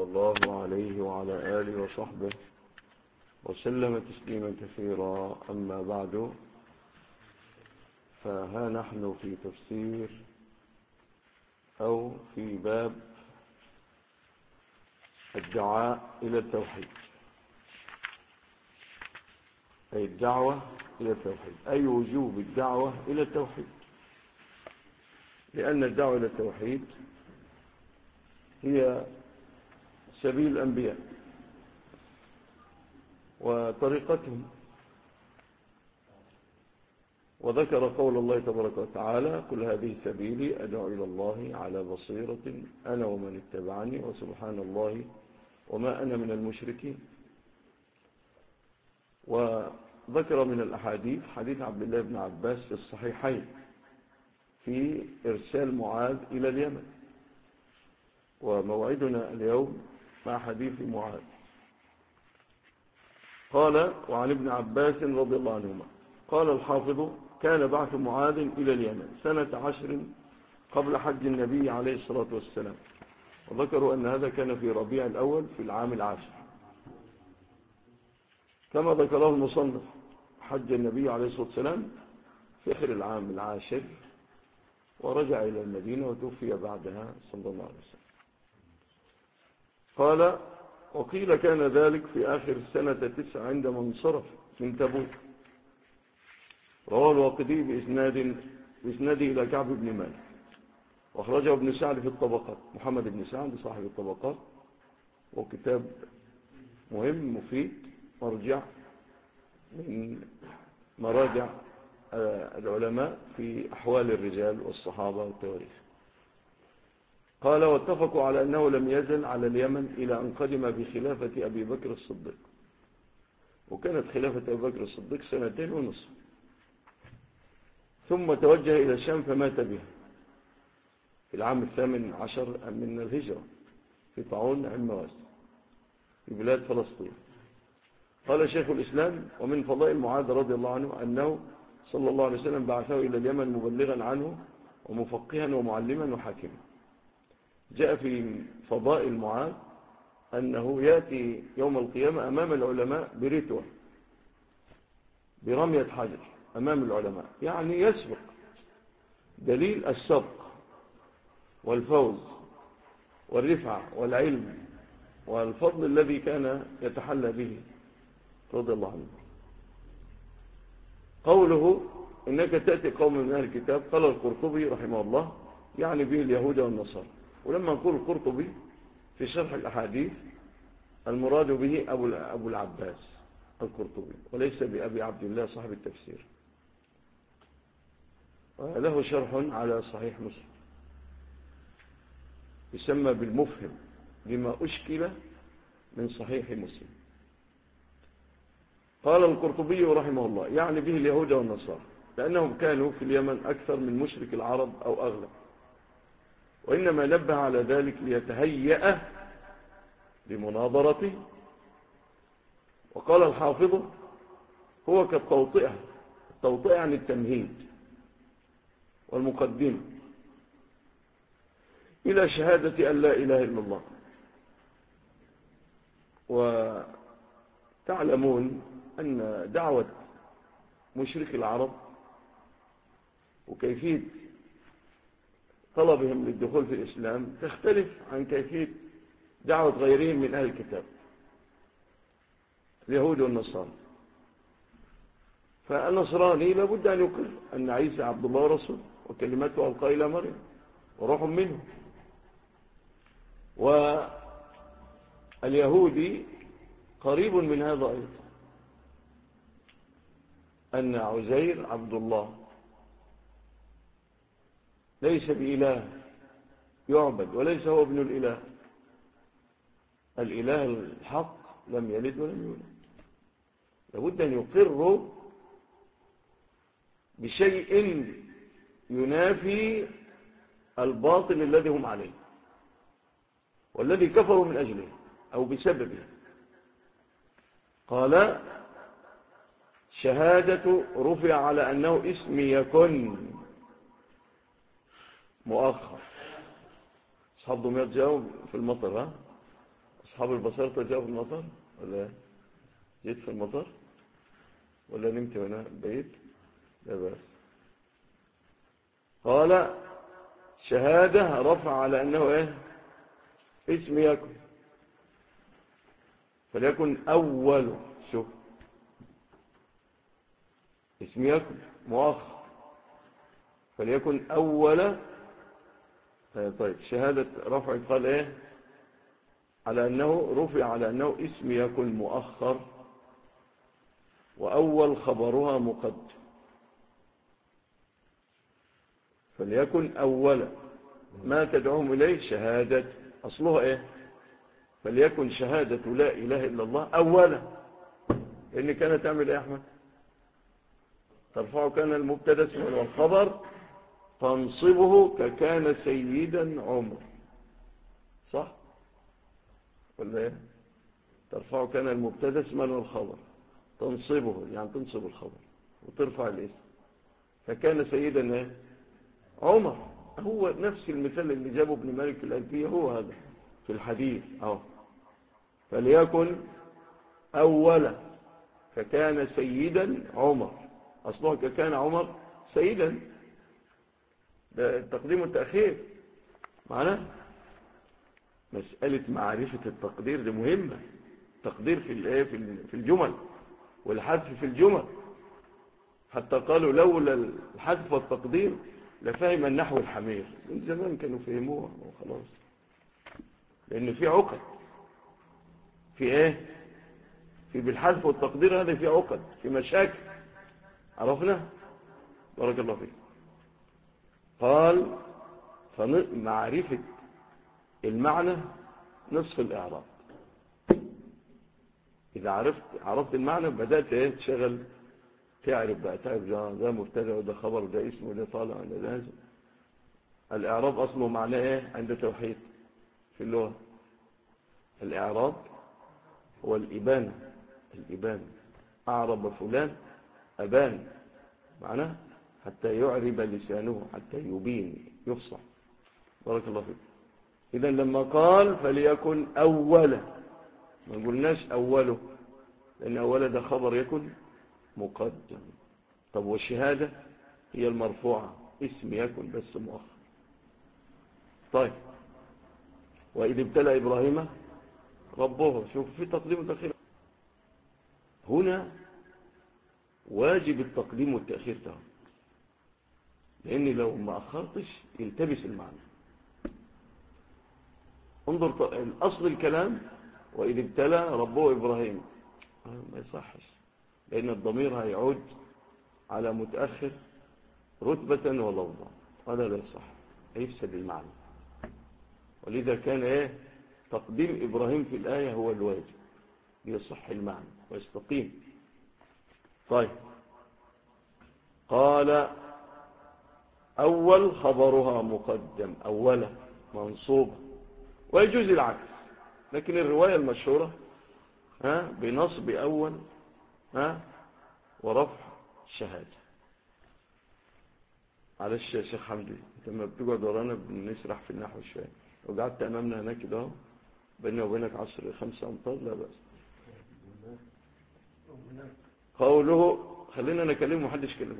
الله عليه وعلى آله وصحبه وسلم تسليما كثيرا. أما بعد، فها نحن في تفسير أو في باب الدعاء إلى التوحيد، أي الدعوة إلى التوحيد، أي وجوب الدعوة إلى التوحيد، لأن الدعوة إلى التوحيد هي سبيل الأنبياء وطريقتهم. وذكر قول الله تبارك وتعالى: قل هذه سبيلي أدعو إلى الله على بصيرة أنا ومن اتبعني وسبحان الله وما أنا من المشركين. وذكر من الأحاديث حديث عبد الله بن عباس في الصحيحين في إرسال معاذ إلى اليمن، وموعدنا اليوم مع حديث معاذ. قال: وعن ابن عباس رضي الله عنهما قال الحافظ: كان بعث معاذ إلى اليمن سنة 10 قبل حج النبي عليه الصلاة والسلام، وذكروا أن هذا كان في ربيع الأول في العام 10، كما ذكره المصنف. حج النبي عليه الصلاة والسلام في آخر العام 10 ورجع إلى المدينة وتوفي بعدها صلى الله عليه وسلم. قال: وقيل كان ذلك في آخر سنة 9 عندما انصرف من تبوك. رواه الواقدي بإسناده إلى كعب بن مالك، واخرجه ابن سعد في الطبقات، محمد بن سعد صاحب الطبقات، وكتاب مهم مفيد مرجع من مراجع العلماء في أحوال الرجال والصحابة والتواريخ. قال: واتفقوا على أنه لم يزل على اليمن إلى أن قدم بخلافة أبي بكر الصديق، وكانت خلافة أبي بكر الصديق 2.5 سنين، ثم توجه إلى الشام فمات بها في العام 18 من الهجرة في طاعون عمواس في بلاد فلسطين. قال شيخ الإسلام: ومن فضائل معاذ رضي الله عنه أنه صلى الله عليه وسلم بعثه إلى اليمن مبلغا عنه ومفقها ومعلما وحاكما. جاء في فضائل معاذ أنه يأتي يوم القيامة أمام العلماء برتوة، برمية حجر أمام العلماء، يعني يسبق، دليل السبق والفوز والرفعة والعلم والفضل الذي كان يتحلى به رضي الله عنه. قوله: إنك تأتي قوم من أهل الكتاب، قال القرطبي رحمه الله يعني به اليهود والنصارى. ولما نقول القرطبي في شرح الأحاديث المراد به أبو العباس القرطبي، وليس بأبي عبد الله صاحب التفسير، له شرح على صحيح مسلم يسمى بالمفهم لما أشكل من صحيح مسلم. قال القرطبي رحمه الله يعني به اليهود والنصارى، لأنهم كانوا في اليمن أكثر من مشرك العرب أو أغلب، وإنما نبه على ذلك ليتهيأ لمناظرته. وقال الحافظ: هو كالتوطئة، التوطئة يعني التمهيد والمقدمة إلى شهادة أن لا إله إلا الله. وتعلمون أن دعوة مشرك العرب وكيفية طلبهم للدخول في الإسلام تختلف عن كيفية دعوة غيرهم من أهل الكتاب، اليهود والنصارى. فالنصراني لابد أن يقر أن عيسى عبد الله ورسوله وكلمته ألقى إلى مريم وروح منه. واليهودي قريب من هذا أيضا، أن عزير عبد الله ليس بإله يعبد، وليس هو ابن الإله، الإله الحق لم يلد ولم يولد. لابد أن يقروا بشيء ينافي الباطل الذي هم عليه والذي كفروا من أجله أو بسببه. قال: شهادة رفع على أنه اسم يكن مؤخر. أصحاب دمياط جاءوا في المطر، أصحاب البصارة جاءوا في المطار ولا جيت في المطار ولا نمت وانا بيت؟ لا بأس. قال شهادة رفع على أنه إيه؟ اسم يكن، فليكن أول. شوف اسم يكن مؤخر، فليكن أول. طيب شهادة رفع قال إيه؟ على أنه رفع على أنه اسم يكن مؤخر، وأول خبرها مقدم، فليكن أول ما تدعوهم إليه شهادة. أصلها إيه؟ فليكن شهادة لا إله إلا الله أولا، لأن كانت تعمل إيه يا أحمد؟ ترفع كان المبتدا اسما والخبر، تنصبه ككان سيدا عمر، صح ولا إيه؟ ترفع كان المبتدا اسما والخبر، تنصبه يعني تنصب الخبر وترفع الاسم، فكان سيدا إيه؟ عمر. هو نفس المثال اللي جابه ابن مالك الألفية، هو هذا في الحديث أهو. فليكن أولا فكان سيدا عمر، أصلها كان عمر سيدا، ده التقديم والتأخير معنا. مسألة معرفة التقدير دي مهمة. تقدير في الجمل، والحذف في الجمل، حتى قالوا لولا الحذف والتقدير لفهم النحو الحمير. من زمان كانوا فهموها وخلاص، لأن في عقد في ايه؟ في بالحذف والتقدير، هذا في عقد، في مشاكل، عرفنا؟ بارك الله فيك. قال فمعرفة المعنى نصف الإعراب. إذا عرفت المعنى بدأت ايه؟ تشغل، تعرف بقى، تعرف ده مبتدا وده خبر وده اسم وده طالع وده نازل. الإعراب أصله معناه ايه عند توحيد في اللغة؟ الإعراب هو الإبانة. أعرب فلان أبان، معناه حتى يعرب لسانه، حتى يبين يفصح. بارك الله فيك. إذن لما قال فليكن أولا، ما قلناش أوله، لأن أولا ده خبر يكن مقدم. طب والشهادة هي المرفوعة، اسم يكن بس مؤخر. طيب وإذ ابتلى إبراهيم ربه، شوف في تقديم وتأخير هنا، واجب التقديم والتأخير ده، لأن لو ما أخرتش يلتبس المعنى. انظر الأصل الكلام وإذ ابتلى ربه إبراهيم، ما يصحش، لأن الضمير هيعود على متأخر رتبة ولفظا، هذا لا يصح، هيفسد المعنى. ولذا كان ايه؟ تقديم إبراهيم في الآية هو الواجب ليصح المعنى ويستقيم. طيب قال أول خبرها مقدم، أولا منصوبة، ويجوز العكس، لكن الرواية المشهورة بنصب أول ورفع شهادة. معلش يا شيخ حمدي، لما بتقعد ورانا بنسرح في النحو شوية، وقعدت أمامنا هناك كده بيني وبينك 5 أمتار، لا بأس. قوله، خلينا نكلمه، محدش كلمه.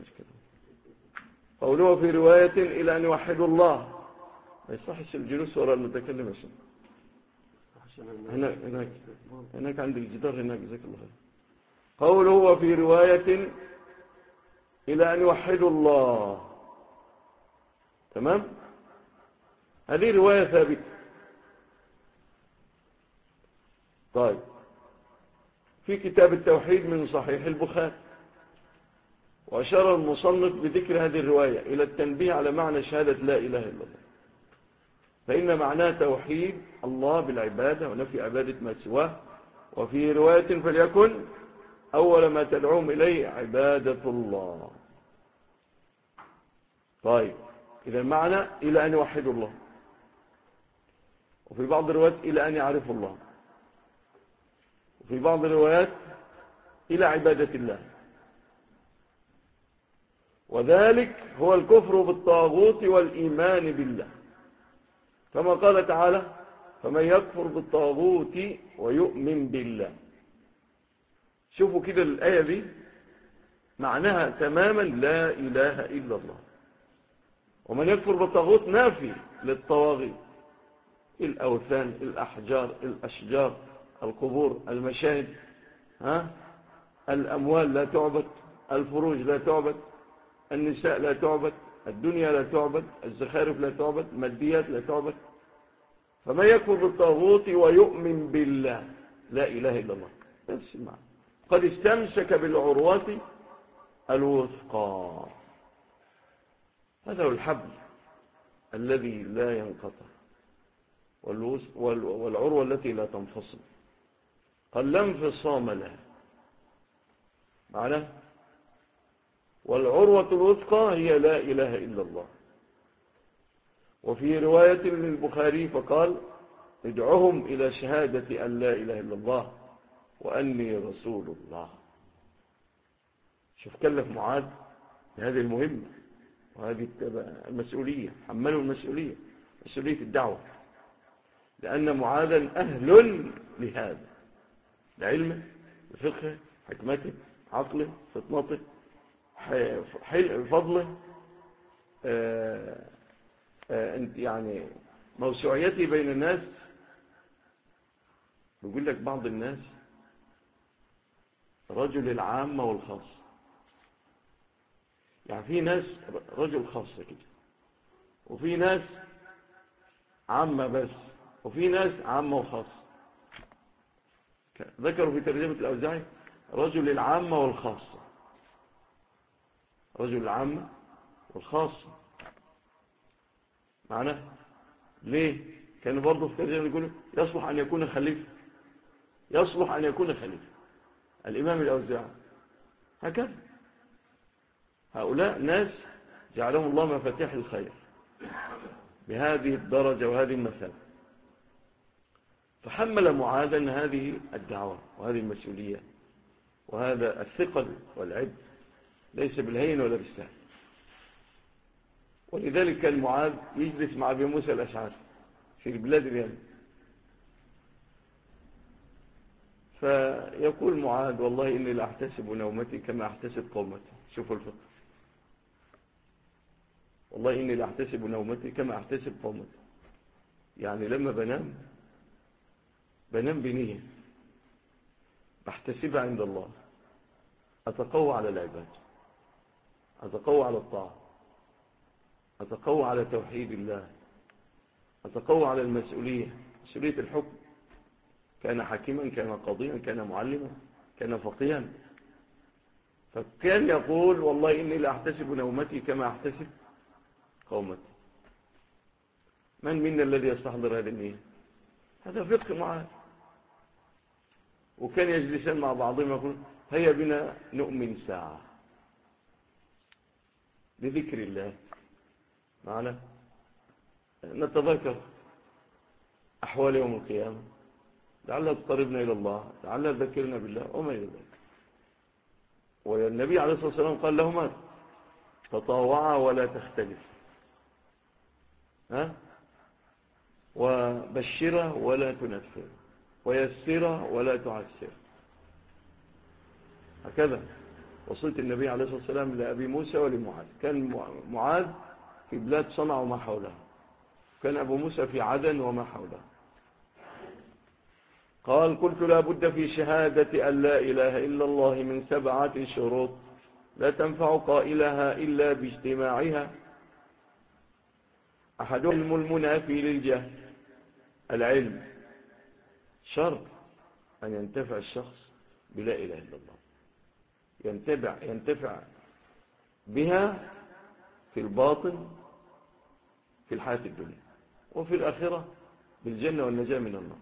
قوله في رواية إلى أن يوحدوا الله، ما يصحش الجلوس وراء المتكلم. هناك عند الجدار هناك، جزاك الله خير. قوله وفي رواية إلى أن يوحدوا الله، تمام، هذه رواية ثابتة. طيب في كتاب التوحيد من صحيح البخاري، وأشار المصنف بذكر هذه الرواية إلى التنبيه على معنى شهادة لا إله إلا الله، فإن معناه توحيد الله بالعبادة ونفي عبادة ما سواه. وفي رواية فليكن أول ما تدعوهم إليه عبادة الله. طيب إذا المعنى إلى أن يوحدوا الله، وفي بعض الروايات إلى أن يعرفوا الله، وفي بعض الروايات إلى عبادة الله. وذلك هو الكفر بالطاغوت والإيمان بالله، كما قال تعالى فمن يكفر بالطاغوت ويؤمن بالله. شوفوا كده الآية دي معناها تماما لا إله إلا الله. ومن يكفر بالطاغوت نافي للطواغيت، الأوثان، الأحجار، الأشجار، القبور، المشاهد، الأموال لا تعبد، الفروج لا تعبد، النساء لا تعبد، الدنيا لا تعبد، الزخارف لا تعبد، الماديات لا تعبد. فمن يكفر بالطاغوت ويؤمن بالله لا إله إلا الله، نفس المعنى. قد استمسك بالعروة الوثقى. هذا هو الحبل الذي لا ينقطع، والعروة التي لا تنفصل، قال لا انفصام لها معناه. والعروة الوثقى هي لا إله إلا الله. وفي رواية للبخاري فقال ادعهم إلى شهادة أن لا إله إلا الله وأني رسول الله. شوف كلف معاذ بهذه المهمة وهذه المسؤولية، حملوا المسؤولية، مسؤولية الدعوة، لأن معاذا أهل لهذا، لعلمه، بفقهه، حكمته، عقله، فطنته، فضله، يعني موسوعيته بين الناس. يقول لك بعض الناس رجل العامة والخاصة، يعني في ناس رجل خاصة كده، وفي ناس عامة بس، وفي ناس عامة وخاصة. ذكروا في ترجمة الأوزاعي رجل العامة والخاصة، رجل العامة والخاصة معناه ليه؟ كانوا برضو في ترجمة يقولوا يصلح أن يكون خليفة، يصلح أن يكون خليفة الإمام الأوزاعي. هكذا هؤلاء ناس جعلهم الله مفاتيح الخير بهذه الدرجة وهذه المثل. فحمل معاذا هذه الدعوة وهذه المسؤولية وهذا الثقل والعبء، ليس بالهين ولا بالسهل. ولذلك كان معاذ يجلس مع أبي موسى الأشعري في البلاد اليمن، فيقول معاذ والله إني لأحتسب نومتي كما أحتسب قومتي. شوفوا الفقه، والله إني لأحتسب نومتي كما أحتسب قومتي. يعني لما بنام بنية بحتسبها عند الله، أتقوى على العباد، أتقوى على الطاعة، أتقوى على توحيد الله، أتقوى على المسؤولية، مسؤولية الحكم. كان حكيما، كان قاضيا، كان معلما، كان فقيها. فكان يقول والله إني لأحتسب نومتي كما أحتسب قومتي. من منا الذي يستحضر هذه النية؟ هذا فقه معاه. وكان يجلسان مع بعضهم يقول هيا بنا نؤمن ساعة بذكر الله معنا، نتذكر أحوال يوم القيامة، لعلها تقربنا إلى الله، لعلها تذكرنا بالله وما إلى ذلك. والنبي عليه الصلاة والسلام قال لهما تطاوعا ولا تختلف، وبشرا ولا تنفر، ويسرا ولا تعسر. هكذا وصلت النبي عليه الصلاة والسلام لأبي موسى ولمعاذ. كان معاذ في بلاد صنع وما حولها، كان أبو موسى في عدن وما حولها. قال قلت لا بد في شهادة أن لا إله إلا الله من 7 شروط لا تنفع قائلها إلا باجتماعها. أحدهم المنافي للجهل. العلم شرط أن ينتفع الشخص بلا إله إلا الله، ينتفع بها في الباطن في الحياة الدنيا، وفي الآخرة بالجنة والنجاة من النار.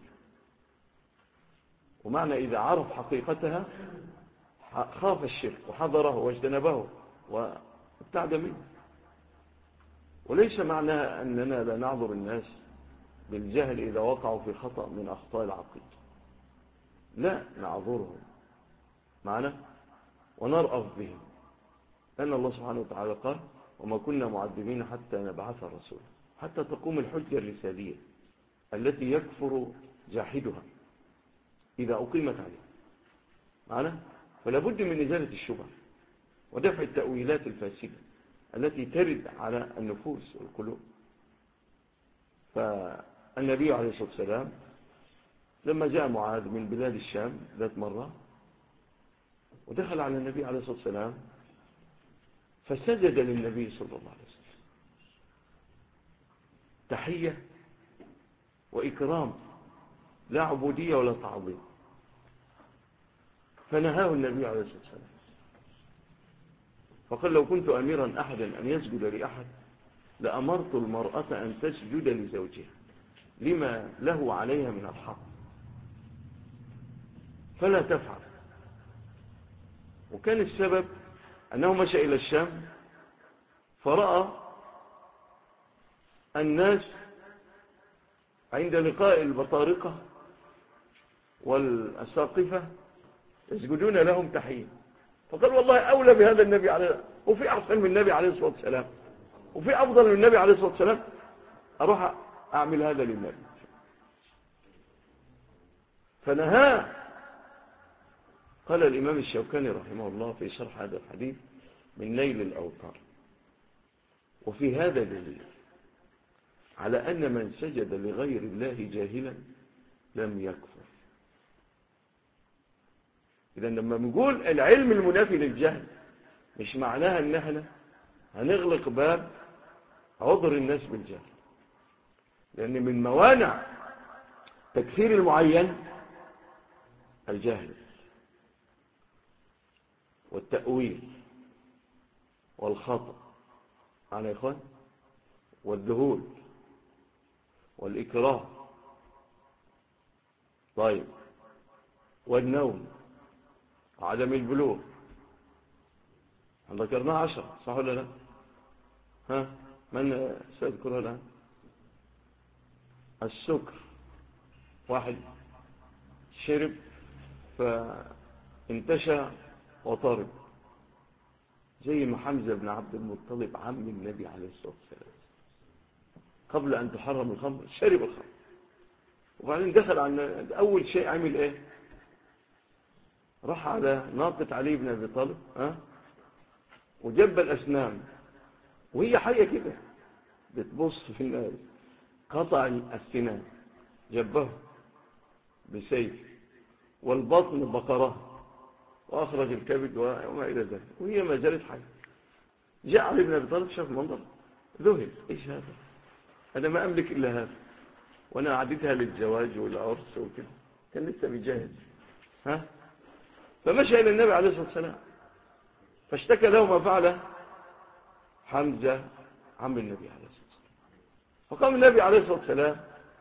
ومعنى إذا عرف حقيقتها خاف الشرك وحضره واجتنبه وابتعد منه. وليس معناها أننا لا نعذر الناس بالجهل إذا وقعوا في خطأ من أخطاء العقيدة، لا، نعذرهم معنا ونرأف بهم، لأن الله سبحانه وتعالى قال وما كنا معذبين حتى نبعث رسولا، حتى تقوم الحجة الرسالية التي يكفر جاحدها إذا أقيمت عليه معنا. فلا بد من إزالة الشبهة ودفع التأويلات الفاسدة التي ترد على النفوس والقلوب. فالنبي عليه الصلاة والسلام لما جاء معاذ من بلاد الشام ذات مرة ودخل على النبي عليه الصلاة والسلام فسجد للنبي صلى الله عليه وسلم تحية وإكرام، لا عبودية ولا تعظيم. فنهاه النبي عليه الصلاة والسلام فقال لو كنت أميرا أحدا أن يسجد لأحد لأمرت المرأة أن تسجد لزوجها لما له عليها من الحق، فلا تفعل. وكان السبب أنه مشى إلى الشام فرأى الناس عند لقاء البطارقة والأساقفة يسجدون لهم تحية، فقال والله أولى بهذا النبي عليه، وفي أحسن من النبي عليه الصلاة والسلام وفي أفضل من النبي عليه الصلاة والسلام، أروح أعمل هذا للنبي. فنهاه. قال الإمام الشوكاني رحمه الله في شرح هذا الحديث من نيل الأوطار: وفي هذا دليل على أن من سجد لغير الله جاهلا لم يكفر. إذا لما نقول العلم المنافي للجهل مش معناها أن احنا هنغلق باب عذر الناس بالجهل، لأن من موانع تكفير المعين الجهل والتأويل والخطأ على إخوان والذهول والإكراه، طيب، والنوم وعدم البلوغ. ذكرناها 10 صح ولا لا؟ ها من سيذكرها الآن؟ السكر، واحد شرب فانتشى وطرب زي ما حمزة بن عبد المطلب عم النبي عليه الصلاة والسلام قبل أن تحرم الخمر شرب الخمر، وبعدين دخل عن أول شيء عمل إيه؟ راح على ناقة علي بن أبي طالب وجب الأسنان وهي حية كده بتبص في الناس، قطع السنان جبه بسيف والبطن بقره وأخرج الكبد وما إلى ذلك وهي ما زالت حية. جاء علي بن أبي طالب شاف المنظر ذهل، إيش هذا؟ أنا ما أملك إلا هذا وأنا عديتها للزواج والعرس وكده، كان لسه بيجهز فمشى إلى النبي عليه الصلاة والسلام فاشتكى له ما فعله حمزة عم النبي عليه الصلاة والسلام. فقام النبي عليه الصلاة والسلام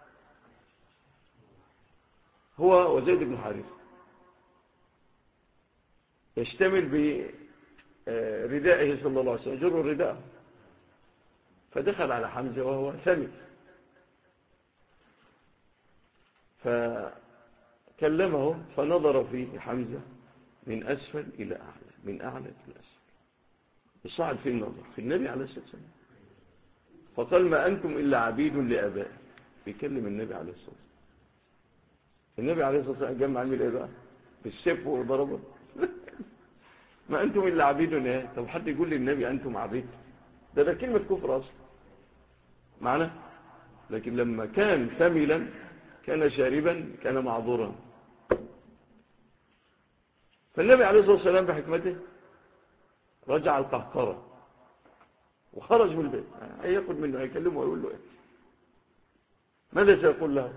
هو وزيد بن حارثة يشتمل بردائه صلى الله عليه وسلم، جر رداءه، فدخل على حمزة وهو سمع فكلمه فنظر فيه حمزة من أسفل إلى أعلى، من أعلى إلى أسفل، يصعد في النظر في النبي عليه الصلاة والسلام. فقال ما أنتم إلا عبيد لآبائي، بيكلم النبي عليه الصلاة والسلام. النبي عليه الصلاة والسلام جمع عمل إيه بقى؟ بالسيف وضربه ما أنتم إلا عبيد إيه؟ طب حد يقول للنبي أنتم عبيد؟ ده كلمة كفر أصلا معنا. لكن لما كان ثملا كان شاربا كان معذورا. فالنبي عليه الصلاة والسلام بحكمته رجع القهقرة وخرج من البيت، هياخد منه هيكلمه ويقول له إيه؟ ماذا سيقول له؟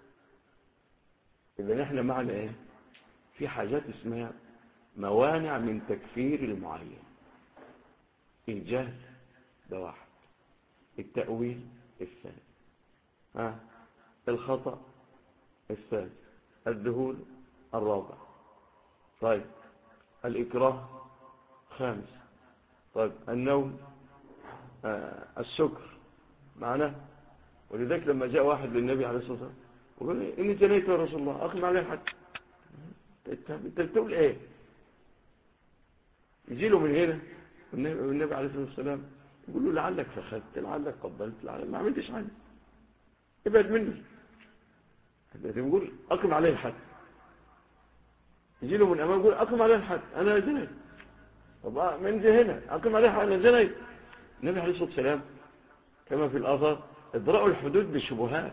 إذا نحن معنا إيه؟ في حاجات اسمها موانع من تكفير المعين. الجهل ده واحد، التأويل الثاني، الخطأ الثالث، الذهول الرابع، طيب الإكراه خامس، طيب النوم، السكر معنا. ولذلك لما جاء واحد للنبي عليه الصلاة والسلام وقال إني جنيت يا رسول الله أقم عليه حد، انت بتقول ايه؟ يجي له من هنا والنبي عليه الصلاة والسلام يقول له لعلك فخذت، لعلك قبلت، لعلك ما عملتش حاجة، ابعد مني. يقول أقم عليه الحد، يجي له من أمام يقول أقم عليه الحد أنا زنيت، طب من جه هنا أقم عليه الحد أنا زنيت. النبي عليه الصلاة والسلام كما في الآثار ادرأوا الحدود بالشبهات.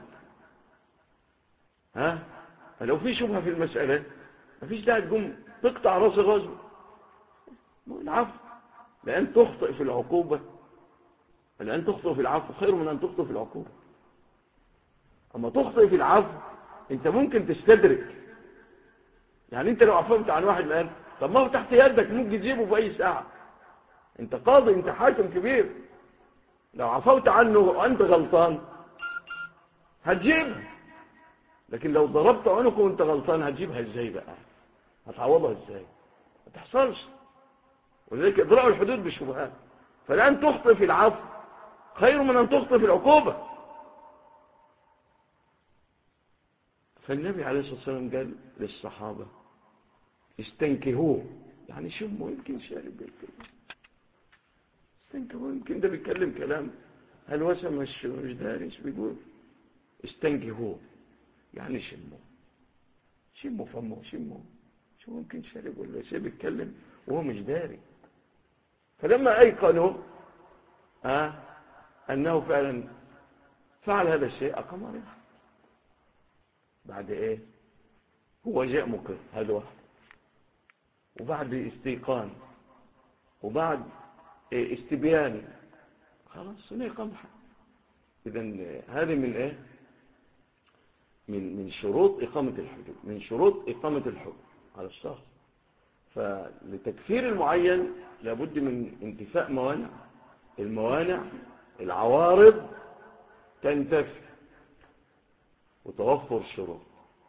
فلو في شبهة في المسألة ما فيش داعي تقوم تقطع راس الرجل، العفو، لأن تخطئ في العقوبة، لأن تخطئ في العفو خير من أن تخطئ في العقوبة. أما تخطئ في العفو أنت ممكن تستدرك، يعني أنت لو عفوت عن واحد الآن طب ما هو تحت يدك ممكن تجيبه في أي ساعة، أنت قاضي، أنت حاكم كبير، لو عفوت عنه وأنت غلطان هتجيبها، لكن لو ضربت عنقه وأنت غلطان هتجيبها إزاي بقى؟ هتعوضها إزاي؟ ما تحصلش. ولذلك اضرأوا الحدود بالشبهات، فلأن تخطئ في العفو خير من أن تخطئ في العقوبة. فالنبي عليه الصلاة والسلام قال للصحابة استنكهوه، يعني شموا يمكن شارب بالكلام، استنكهوه يمكن ده بيتكلم كلام هلوسة مش دارس، بيقول استنكهوه يعني شموا فمه، شموا شو ممكن شارب ولا شيء بيتكلم وهو مش داري. فلما أيقنوا أنه فعلا فعل هذا الشيء أقام عليه. بعد إيه؟ هو جاء مقر، هذا واحد، وبعد استيقان، وبعد استبيان، خلاص هنا يقام حد. إذن هذه من إيه؟ من شروط إقامة الحدود، من شروط إقامة الحكم على الشخص. فلتكفير المعين لابد من انتفاء موانع، الموانع العوارض تنتفي وتوفر الشروط.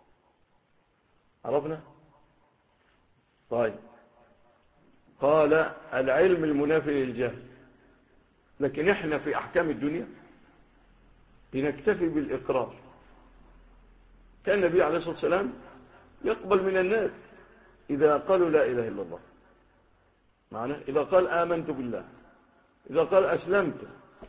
عرفنا؟ طيب، قال العلم المنافي للجهل، لكن احنا في أحكام الدنيا بنكتفي بالإقرار. كان النبي عليه الصلاة والسلام يقبل من الناس إذا قالوا لا إله إلا الله، معنى إذا قال آمنت بالله، إذا قال أسلمت،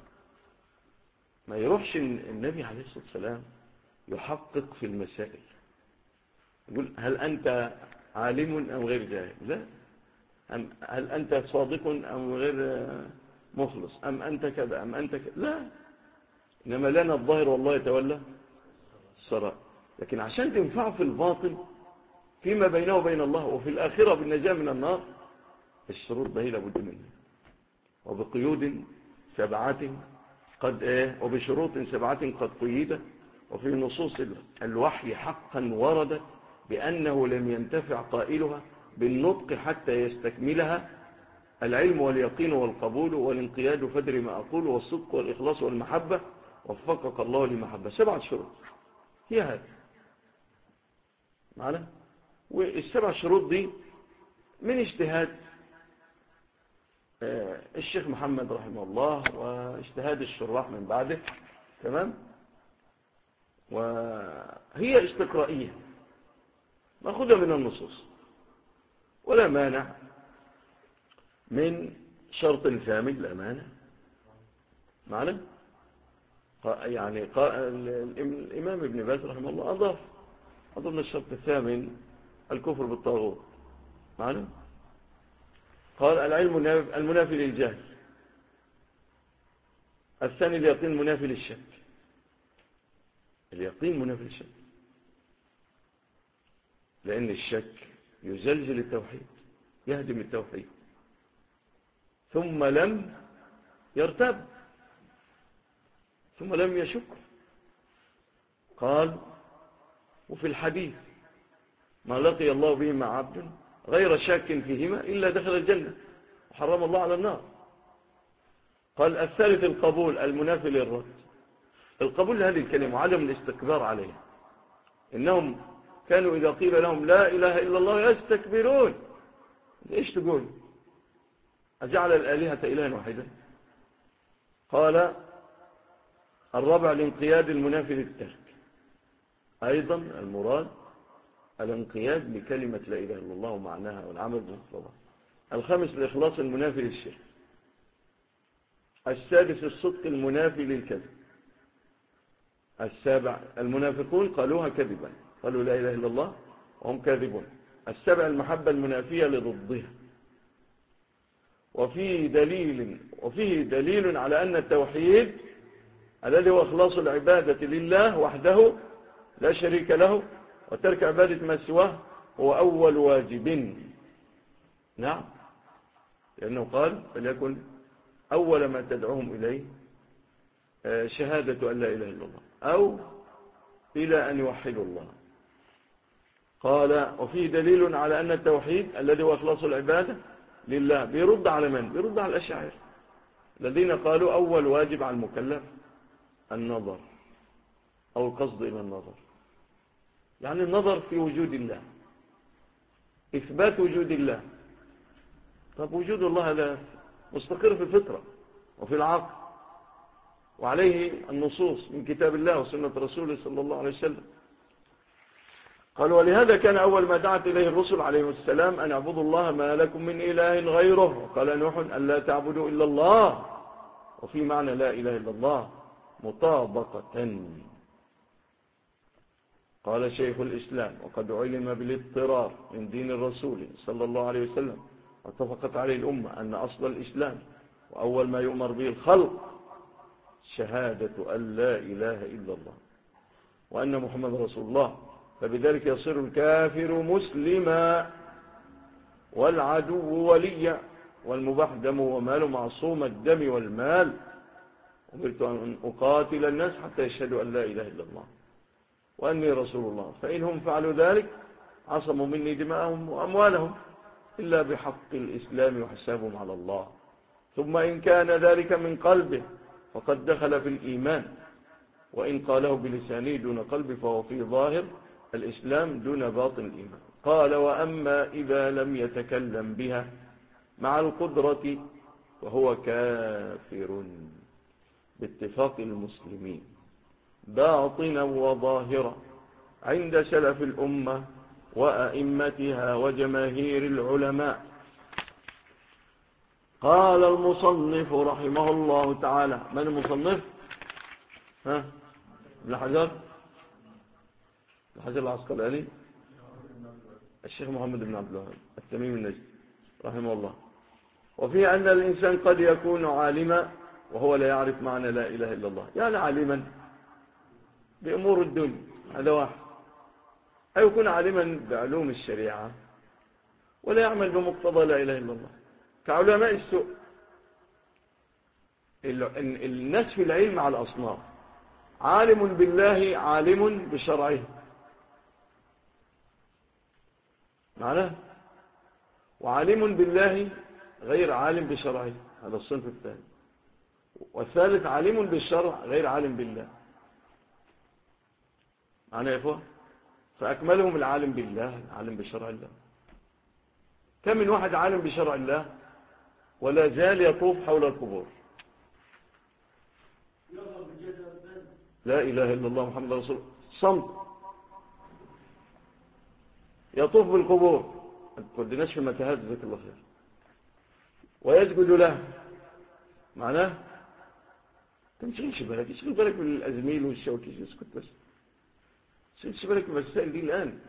ما يروحش النبي عليه الصلاة والسلام يحقق في المسائل، يقول هل أنت عالم أم غير جاهل، لا، هل أنت صادق أم غير مخلص، أم أنت كذا أم أنت كذا، لا، إنما لنا الظاهر والله يتولى السرائر. لكن عشان تنفعه في الباطل فيما بينه وبين الله وفي الآخرة بالنجاة من النار، الشروط ده لابد منها، وبقيود سبعة قد وبشروط سبعة قد قيدت، وفي نصوص الوحي حقا وردت بأنه لم ينتفع قائلها بالنطق حتى يستكملها: العلم واليقين والقبول والانقياد فدر ما أقول والصدق والإخلاص والمحبة وفقك الله لمحبة. 7 شروط هي هذه معنا. والسبع شروط دي من اجتهاد الشيخ محمد رحمه الله واجتهاد الشراح من بعده، تمام، وهي استقرائية مأخوذة من النصوص، ولا مانع من شرط ثامن الأمانة معنا. يعني الإمام ابن باز رحمه الله أضاف أظن الشرط الثامن الكفر بالطاغوت معنا. قال العلم المنافي للجهل، الثاني اليقين منافي للشك، اليقين منافي للشك، لأن الشك يزلزل التوحيد، يهدم التوحيد. ثم لم يرتاب، ثم لم يشك. قال وفي الحديث ما لقي الله به مع عبد غير شاك فيهما إلا دخل الجنة وحرم الله على النار. قال الثالث القبول المنافي للرد، القبول لهذه الكلمة وعدم الاستكبار عليها. إنهم كانوا إذا قيل لهم لا إله إلا الله يستكبرون. إيش تقول؟ أجعل الآلهة إلها واحدا؟ قال الرابع الانقياد المنافي للترك، أيضا المراد الانقياد لكلمة لا إله إلا الله ومعناها والعمل بالصلاة. الخامس الإخلاص المنافي للشرك. السادس الصدق المنافي للكذب. السابع المنافقون قالوها كذبا، قالوا لا إله إلا الله وهم كاذبون. السابع المحبة المنافية لضدها. وفيه دليل على أن التوحيد الذي هو إخلاص العبادة لله وحده لا شريك له وترك عبادة ما سواه هو أول واجب. نعم، لأنه قال فليكن أول ما تدعوهم إليه شهادة أن لا إله إلا الله أو إلى أن يوحدوا الله. قال وفيه دليل على أن التوحيد الذي هو إخلاص العبادة لله بيرد على من؟ بيرد على الأشاعرة الذين قالوا أول واجب على المكلف النظر أو القصد إلى النظر، يعني النظر في وجود الله، إثبات وجود الله. طب وجود الله هذا مستقر في الفطرة وفي العقل وعليه النصوص من كتاب الله وسنة رسوله صلى الله عليه وسلم. قال ولهذا كان أول ما دعت إليه الرسل عليه السلام أن اعبدوا الله ما لكم من إله غيره. وقال نوح أن لا تعبدوا إلا الله، وفي معنى لا إله إلا الله مطابقة. قال شيخ الإسلام وقد علم بالاضطرار من دين الرسول صلى الله عليه وسلم واتفقت عليه الأمة أن أصل الإسلام وأول ما يؤمر به الخلق شهادة أن لا إله إلا الله وأن محمد رسول الله، فبذلك يصير الكافر مسلما والعدو وليا والمباح دمه وماله معصوم الدم والمال. أمرت أن أقاتل الناس حتى يشهدوا أن لا إله إلا الله وأني رسول الله، فإنهم فعلوا ذلك عصموا مني دماءهم وأموالهم إلا بحق الإسلام وحسابهم على الله. ثم إن كان ذلك من قلبه فقد دخل في الإيمان، وإن قاله بلسانه دون قلبه فهو في ظاهر الإسلام دون باطن الإيمان. قال وأما إذا لم يتكلم بها مع القدرة وهو كافر باتفاق المسلمين باطنا وظاهرا عند سلف الأمة وأئمتها وجماهير العلماء. قال المصنف رحمه الله تعالى. من المصنف؟ ابن حجر العسقلاني، الشيخ محمد بن عبد الوهاب التميمي النجدي رحمه الله. وفي أن الإنسان قد يكون عالما وهو لا يعرف معنى لا إله إلا الله، يعني عالما بأمور الدنيا، هذا واحد، أو يكون عالما بعلوم الشريعة ولا يعمل بمقتضى لا إله إلا الله، كعلماء السوء. الناس في العلم على الأصناف، عالم بالله عالم بشرعه معناه، وعالم بالله غير عالم بشرعه، هذا الصنف الثاني. والثالث عالم بالشرع غير عالم بالله، معناه يا إخوة. فأكملهم العالم بالله العالم بشرع الله. كم من واحد عالم بشرع الله ولا زال يطوف حول القبور، لا إله إلا الله محمد رسول الله، صمت، يطوف بالقبور، ما تودناش في متاهات جزاك الله خير، ويسجد له، معناه تمشيش بالك، اشغل بالك بالأزميل والشوكيش، اسكت بس، اشغلش بالك بالمسائل دي الآن.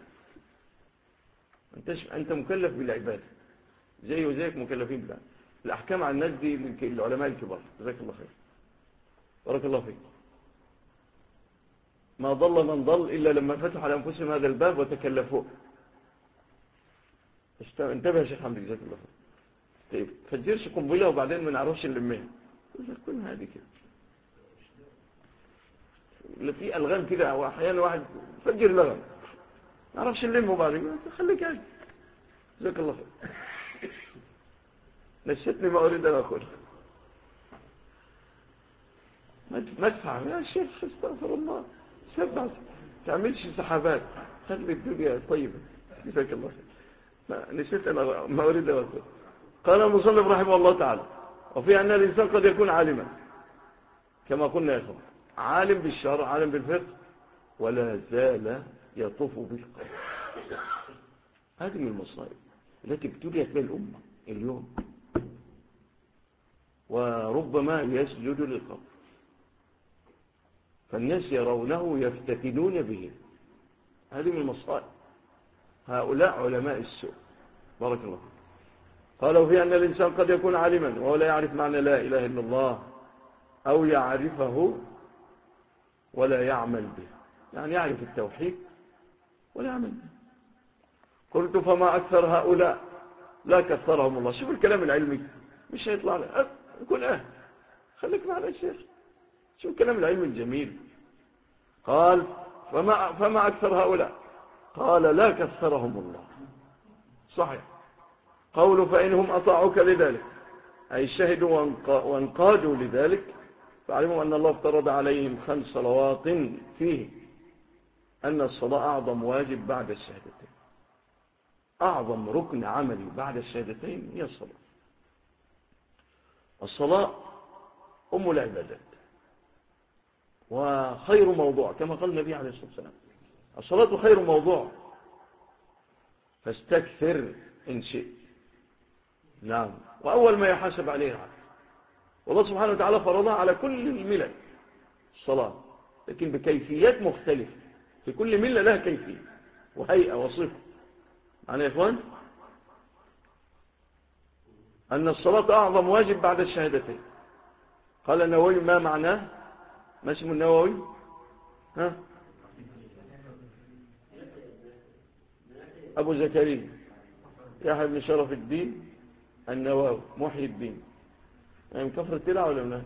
أنت مكلف بالعبادة زي وزيك مكلفين بالله. الأحكام عن الناس دي العلماء الكبار جزاك الله خير، بارك الله فيك. ما ضل من ضل إلا لما فتحوا على أنفسهم هذا الباب وتكلفوه. انتبه يا شيخ حمد جزاك الله خير. طيب فجرش قنبلة وبعدين ما نعرفش نلمها، كل هذه كده اللي في ألغام كده، وأحيانا واحد فجر لغم ما نعرفش نلمه بعدين، خليك هاي جزاك الله خير. نسيتني ما أريد أن أقول. ما تفهم يا شيخ، استغفر الله، سبع تعملش سحابات، خلي الدنيا طيبة جزاك الله خير. نسيت أنا ما أريد أن أقول. قال المصنف رحمه الله تعالى وفي أن الإنسان قد يكون عالما كما قلنا يا أخوان، عالم بالشرع عالم بالفقه ولا زال يطوف بالقبر. هذه من المصائب التي ابتليت بها الأمة اليوم، وربما يسجد للقبر. فالناس يرونه يفتتنون به. هذه من المصائب. هؤلاء علماء السوء. بارك الله. قالوا في أن الإنسان قد يكون عالما وهو لا يعرف معنى لا إله إلا الله، أو يعرفه ولا يعمل به، يعني يعرف التوحيد ولا يعمل به. قلت فما أكثر هؤلاء لا كثرهم الله. شوف الكلام العلمي، مش هيطلع لك يكون خليك معنا الشيخ. شوف الكلام العلمي الجميل. قال فما أكثر هؤلاء؟ قال لا كثرهم الله. صحيح. قول فإنهم أطاعوك لذلك، أي شهدوا وانقادوا لذلك، فعلموا أن الله افترض عليهم 5 صلوات، فيه أن الصلاة أعظم واجب بعد الشهادتين. أعظم ركن عملي بعد الشهادتين هي الصلاة. الصلاة أم العبادات وخير موضوع، كما قال النبي عليه الصلاة والسلام: الصلاة خير موضوع فاستكثر إن شئت. نعم. وأول ما يحاسب عليه العبد، والله سبحانه وتعالى فرضها على كل الملل الصلاة، لكن بكيفيات مختلفة. في كل ملة لها كيفية وهيئة وصفة. معنا يا إخوان؟ أن الصلاة أعظم واجب بعد الشهادتين. قال النووي: ما معناه؟ ما اسم النووي؟ أبو زكريا يحيى بن شرف الدين النووي محيي الدين. يعني من كفر التلع ولا من؟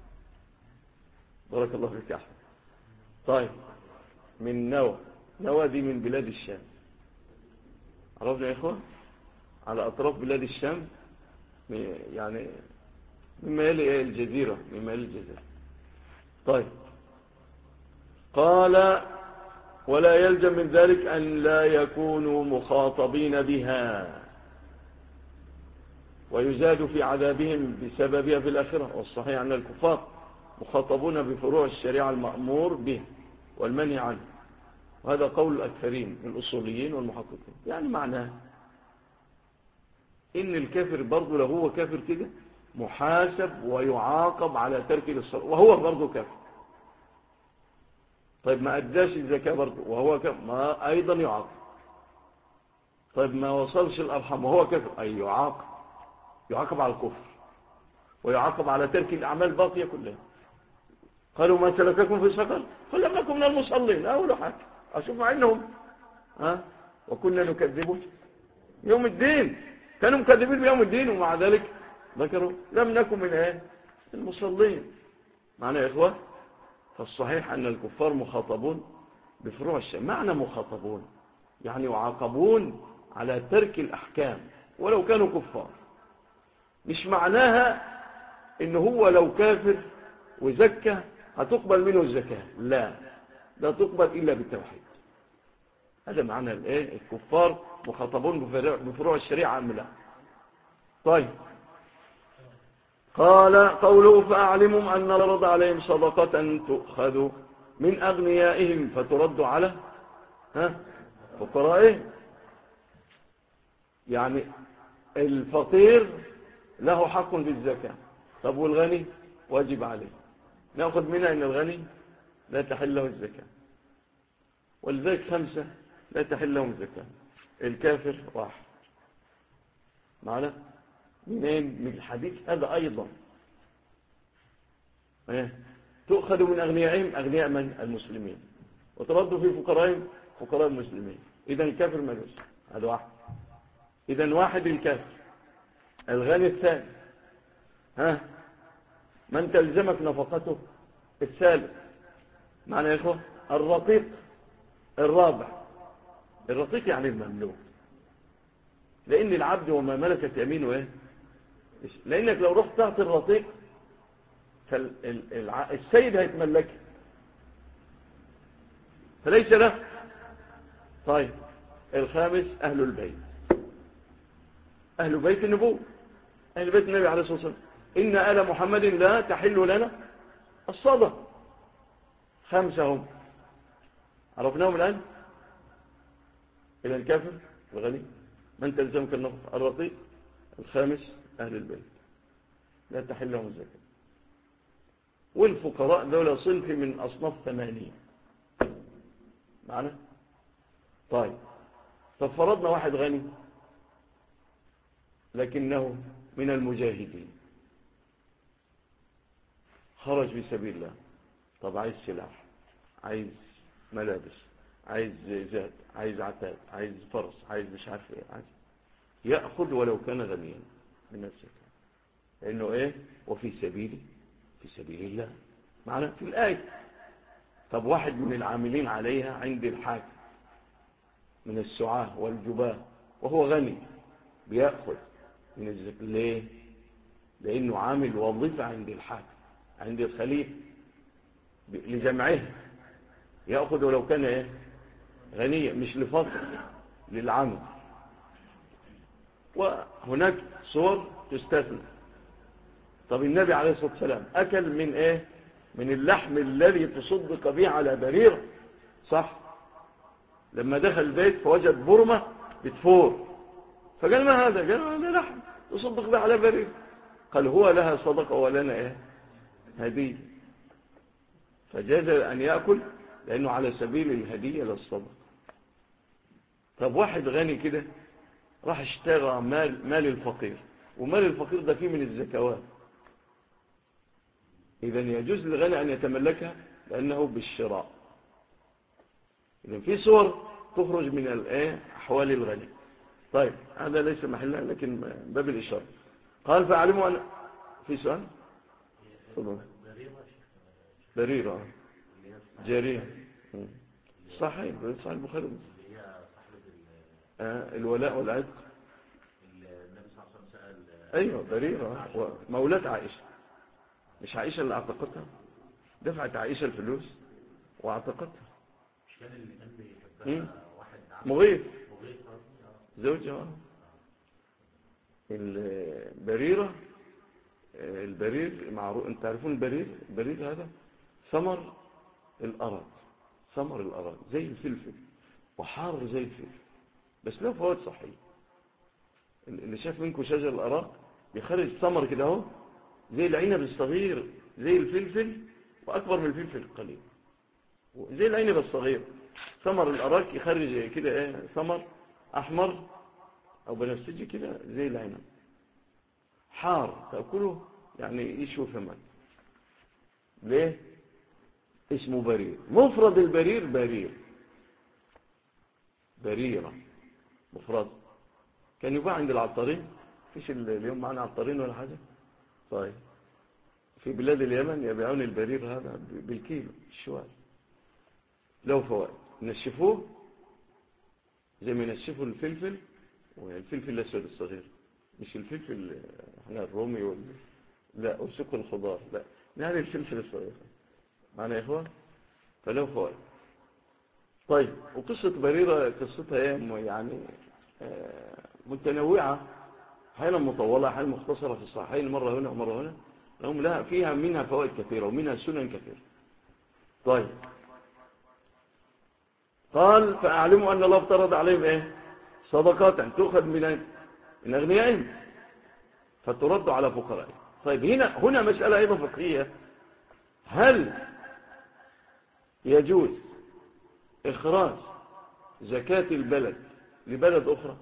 بارك الله فيك يا أحمد. طيب، من نوى دي من بلاد الشام. عرفنا يا إخوة؟ على أطراف بلاد الشام، يعني مما يلي الجزيرة، مما يلي الجزيرة. طيب، قال: ولا يلزم من ذلك أن لا يكونوا مخاطبين بها، ويزاد في عذابهم بسببها في الآخرة. والصحيح أن الكفار مخاطبون بفروع الشريعة المأمور به والمنهي عنه، وهذا قول الأكثرين من الأصوليين والمحققين. يعني معناه إن الكافر برضه لو هو كافر كده محاسب ويعاقب على ترك الصلاة وهو برضه كافر. طيب ما أداش الزكاة برضه وهو كافر، ما أيضا يعاقب. طيب ما وصلش الأرحام وهو كافر، أي يعاقب على الكفر، ويعاقب على ترك الأعمال الباقية كلها. قالوا: ما سلككم في سقر؟ قل لم نكن من المصلين. أول حاجة أشوف مع إنهم وكنا نكذبه يوم الدين، كانوا مكذبين بيوم الدين، ومع ذلك ذكروا لم نكن من المصلين. معنى يا إخوة، فالصحيح أن الكفار مخاطبون بفروع الشريعة. معنى مخاطبون يعني يعاقبون على ترك الأحكام ولو كانوا كفار. مش معناها إن هو لو كافر وزكى هتقبل منه الزكاة، لا تقبل إلا بالتوحيد. هذا معنى الكفار مخاطبون بفروع الشريعة أم لا؟ طيب، قال: قوله فأعلمهم أن رض عليهم صدقة تؤخذ من أغنيائهم فترد على فقرائهم. يعني الفقير له حق بالزكاة، طب والغني واجب عليه. نأخذ منها أن الغني لا تحل له الزكاة، ولذلك 5 لا تحل لهم الزكاة. الكافر 1. معنا منين؟ من الحديث هذا أيضا. تؤخذ من أغنيائهم، أغنياء من؟ المسلمين، وترد في فقرائهم، فقراء المسلمين. إذا الكافر ملوش. هذا 1. إذا 1 الكافر. الغني 2. من تلزمك نفقته 3. معنى يا إخوة الرقيق 4. الرقيق يعني المملوك، لأن العبد وما ملكت يمينه لأنك لو رحت تعطي الرقيق السيد هيتملك فليس له. طيب، 5 أهل البيت، أهل بيت النبوة، أهل بيت النبي عليه الصلاة والسلام: إن آل محمد لا تحل لنا الصدقة. 5 هم، عرفناهم الآن. إلى الكافر، الغني، من تلزمك النفقة، الرقيق، 5 أهل البيت لا تحل لهم الزكاة. والفقراء دول صنف من أصناف 80 معنا. طيب فرضنا واحد غني لكنه من المجاهدين، خرج في سبيل الله. طب عايز سلاح، عايز ملابس، عايز زاد، عايز عتاد، عايز فرس، عايز مش عارف ايه، عايز يأخذ ولو كان غنيا من الزكاة، لأنه ايه؟ وفي سبيل الله معنا في الآية. طب واحد من العاملين عليها عند الحاكم من السعاة والجباه وهو غني، بيأخذ من الزكاة ليه؟ لأنه عامل وظيفة عند الحاكم عند الخليفة لجمعه، يأخذ ولو كان ايه؟ غنية، مش لفقر، للعمل. وهناك صور تستثنى. طب النبي عليه الصلاة والسلام أكل من ايه؟ من اللحم الذي تصدق به على بريرة، صح؟ لما دخل البيت فوجد برمة بتفور، فقال ما هذا؟ قال هذا لحم تصدق به على بريرة. قال هو لها صدقة ولنا ايه؟ هدية. فجاز أن يأكل لأنه على سبيل الهدية للصدقة. طب واحد غني كده راح اشترى مال الفقير، ومال الفقير ده فيه من الزكوات، إذن يجوز للغني أن يتملكها لأنه بالشراء. إذن في صور تخرج من أحوال الغني. طيب هذا ليس محلها لكن باب الإشارة. قال فأعلموا أن في سؤال بريرة جارية صحيح البخاري الولاء والعتق. أيوة بريرة مولاة عائشة، مش عائشة اللي اعتقتها، دفعت عائشة الفلوس واعتقتها. مش كان اللي كان بيحبها واحد مغيث زوجها. البرير معروف، انت تعرفون البرير هذا ثمر الأراض، زي الفلفل وحار زي الفلفل، بس له فوائد صحية. اللي شاف منكم شجر الأراض بيخرج ثمر كده اهو زي العنب الصغير، زي الفلفل وأكبر من الفلفل قليل، زي العنب الصغير. ثمر الأراك يخرج كده ثمر أحمر أو بنفسجي كده زي العنب، حار تأكله يعني يشوي فمك. ليه؟ اسمه برير. مفرد البرير بريرة مفرد. كان يباع عند العطارين، فيش اليوم معنا عطارين ولا حاجة. طيب في بلاد اليمن يبيعون البرير هذا بالكيلو الشوال، له فوائد. نشفوه زي ما ينشفوا الفلفل، والفلفل الأسود الصغير، مش الفلفل احنا الرومي لا وسك الخضار، لا يعني الفلفل الصغير معنا يا إخوان، فله فوائد. طيب وقصة بريرة قصتها يعني متنوعة، أحيانا مطولة أحيانا مختصرة في الصحيحين، مرة هنا ومرة هنا، لهم لها فيها منها فوائد كثيرة ومنها سنن كثيرة. طيب قال فأعلموا أن الله افترض عليهم صدقات تؤخذ من أغنيائهم فترد على فقرائهم. طيب هنا مسألة أيضا فقهية، هل يجوز إخراج زكاة البلد لبلد أخرى؟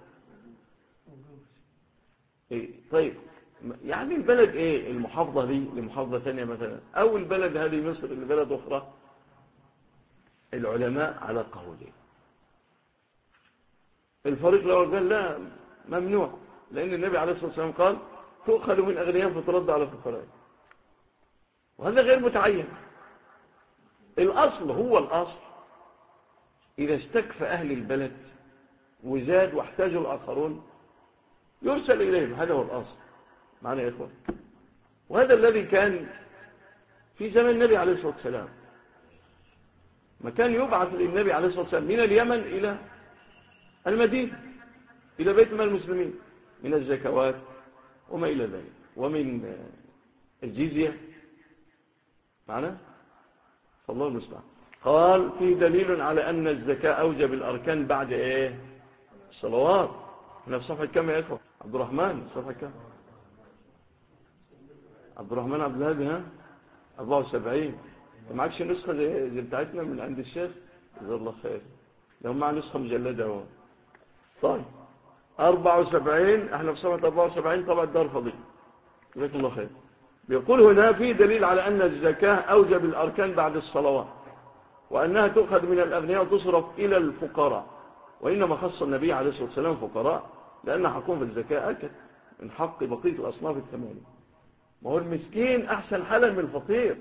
طيب يعني البلد المحافظة دي لمحافظة ثانية مثلا، أو البلد هذه مصر لبلد أخرى. العلماء على قولين. الفريق الأول قال لا ممنوع، لأن النبي عليه الصلاة والسلام قال تؤخذ من أغنيائهم فترد على فقراء، وهذا غير متعين. الأصل هو الأصل، إذا استكفى أهل البلد وزاد واحتاجوا الآخرون يرسل إليهم، هذا هو الأصل معنا يا إخوان. وهذا الذي كان في زمن النبي عليه الصلاة والسلام، ما كان يبعث للنبي عليه الصلاة والسلام من اليمن إلى المدينة إلى بيت مال المسلمين من الزكوات وما إلى ذلك، ومن الجزية معنا، فالله المستعان. قال في دليل على أن الزكاة أوجب الأركان بعد الصلوات. هنا في صفحة كم يا إخوة؟ صفحة كم؟ عبد الرحمن عبد الهادي، ها 74. معكش نسخة زي بتاعتنا من عند الشيخ؟ جزاه الله خير. لو معه نسخة مجلدة اهو. طيب 74 احنا في صفحة 74 طبعا الدار فضيل. جزاك الله خير. بيقول هنا في دليل على أن الزكاة أوجب الأركان بعد الصلوات، وأنها تؤخذ من الأغنياء وتصرف إلى الفقراء، وإنما خص النبي عليه الصلاة والسلام فقراء لأن حقهم في الزكاة أكد من حق بقية الأصناف الثمانية. ما هو المسكين أحسن حالا من الفقير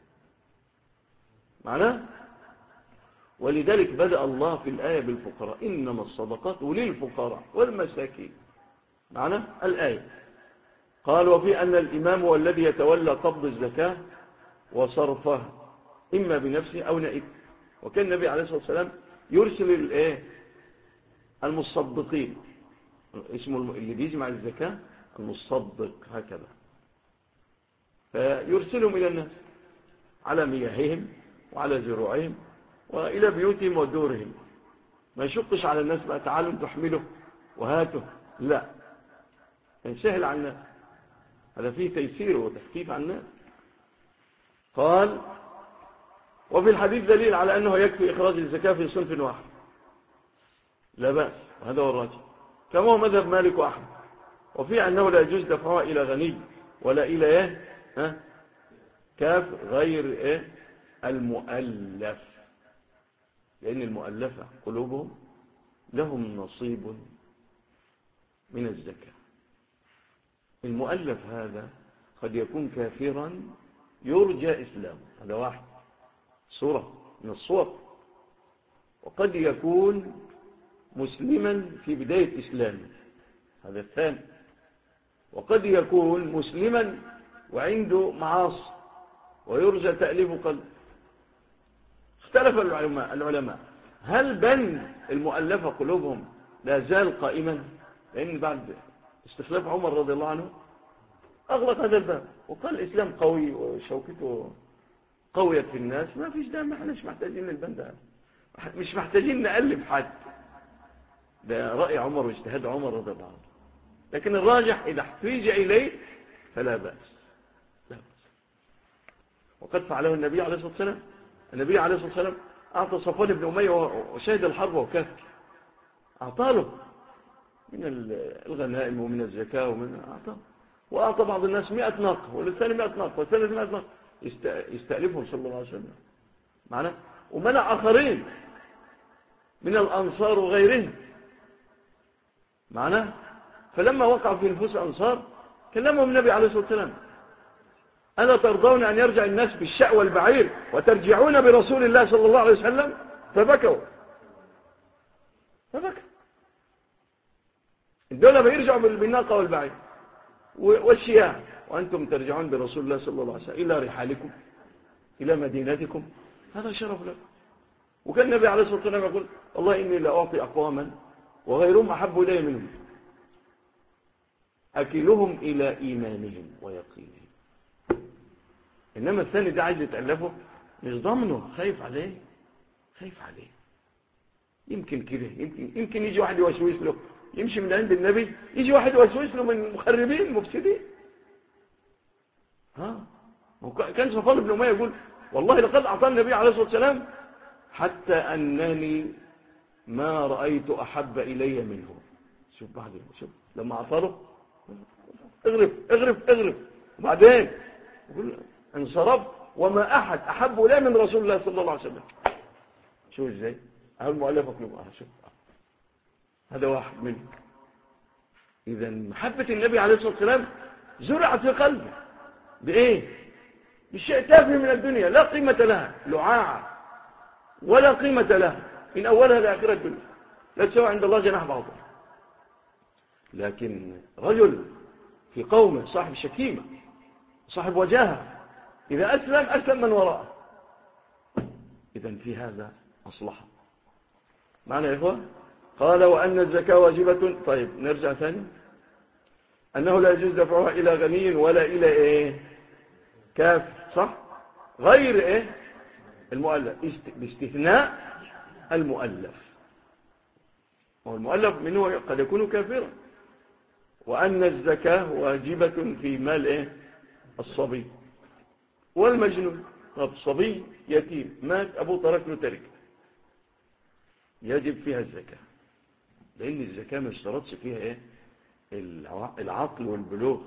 معناه. ولذلك بدأ الله في الآية بالفقراء، إنما الصدقات للفقراء والمساكين معناه الآية. قال وفي أن الإمام هو الذي يتولى قبض الزكاة وصرفها إما بنفسه أو نائب. وكان النبي عليه الصلاة والسلام يرسل المصدقين، اسمه اللي بيجمع الزكاة المصدق هكذا، فيرسلهم إلى الناس على مياههم وعلى زروعهم وإلى بيوتهم ودورهم. ما يشقش على الناس بقى تعالوا تحمله وهاته، لا، ينسهل على الناس، هذا فيه تيسير وتخفيف عن الناس. قال وفي الحديث دليل على أنه يكفي إخراج الزكاة في صنف واحد لا بأس، وهذا هو الراجح كما هو مذهب مالك وأحمد. وفي أنه لا يجوز دفعها إلى غني ولا إلى كاف غير المؤلف، لأن المؤلفة قلوبهم لهم نصيب من الزكاة. المؤلف هذا قد يكون كافرا يرجى إسلامه، هذا واحد صورة من الصور، وقد يكون مسلما في بداية إسلامه، هذا الثاني، وقد يكون مسلما وعنده معاصي ويرجى تأليف قلب. اختلف العلماء هل بن المؤلفة قلوبهم لا زال قائما، لأن بعد استخلاف عمر رضي الله عنه أغلق هذا الباب وقال الإسلام قوي وشوكته قوية في الناس، ما فيش دام، احنا مش محتاجين للبند ده، مش محتاجين نألف حد، ده رأي عمر واجتهاد عمر رضي الله عنه. لكن الراجح إذا احتاج إليه فلا بأس، لا بأس. وقد فعله النبي عليه الصلاة والسلام. النبي عليه الصلاة والسلام أعطى صفوان بن أمية وشهد الحرب وكافر، أعطى له من الغنائم ومن الزكاة وأعطى بعض الناس 100 ناقة وللثاني 100 ناقة والثالث 100 ناقة يستألفهم صلى الله عليه وسلم معنا، ومنع آخرين من الأنصار وغيرهم معنا. فلما وقع في نفوس الأنصار كلمهم النبي عليه الصلاة والسلام ألا ترضون أن يرجع الناس بالشاء والبعير وترجعون برسول الله صلى الله عليه وسلم؟ فبكوا الدولة بيرجعوا بالناقة والبعير والشياه، وأنتم ترجعون برسول الله صلى الله عليه وسلم إلى رحالكم إلى مدينتكم، هذا شرف لكم. وكان النبي عليه الصلاة والسلام يقول والله إني لأعطي أقواما وغيرهم أحب إلي منهم أكلهم إلى إيمانهم ويقينهم. إنما الثاني ده عايز يتألفه مش ضامنه، خايف عليه يمكن كده، يمكن يجي واحد يوسوس له، يمشي من عند النبي يجي واحد يوسوس له من المخربين المفسدين. كان صفوان بن أمية يقول والله لقد أعطى النبي عليه الصلاة والسلام حتى أنني ما رأيت أحب إلي منه. شوف بعدين، شوف لما أعطاه اغرف وبعدين يقول انصرف وما أحد أحب إلي من رسول الله صلى الله عليه وسلم. شوف ازاي أهل المؤلفة قلوبها، شوف هذا واحد منه. إذا محبة النبي عليه الصلاة والسلام زرعت في قلبه بإيه؟ بالشيء تافه من الدنيا لا قيمة لها، لعاعة ولا قيمة لها من أولها لآخرها الدنيا، لا تسوى عند الله جناح بعضها. لكن رجل في قومه صاحب شكيمة صاحب وجاهة، إذا أسلم من وراءه، إذن في هذا مصلحة معنى يا إخوة. قال وأن الزكاة واجبة. طيب نرجع ثاني، أنه لا يجوز دفعها إلى غني ولا إلى كاف، صح، غير المؤلف باستثناء المؤلف، والمؤلف منه قد يكون كافرا. وأن الزكاة واجبة في مال الصبي والمجنون. طب صبي يتيم مات أبوه ترك له تركة، يجب فيها الزكاة، لأن الزكاة ما اشترطش فيها إيه؟ العقل والبلوغ،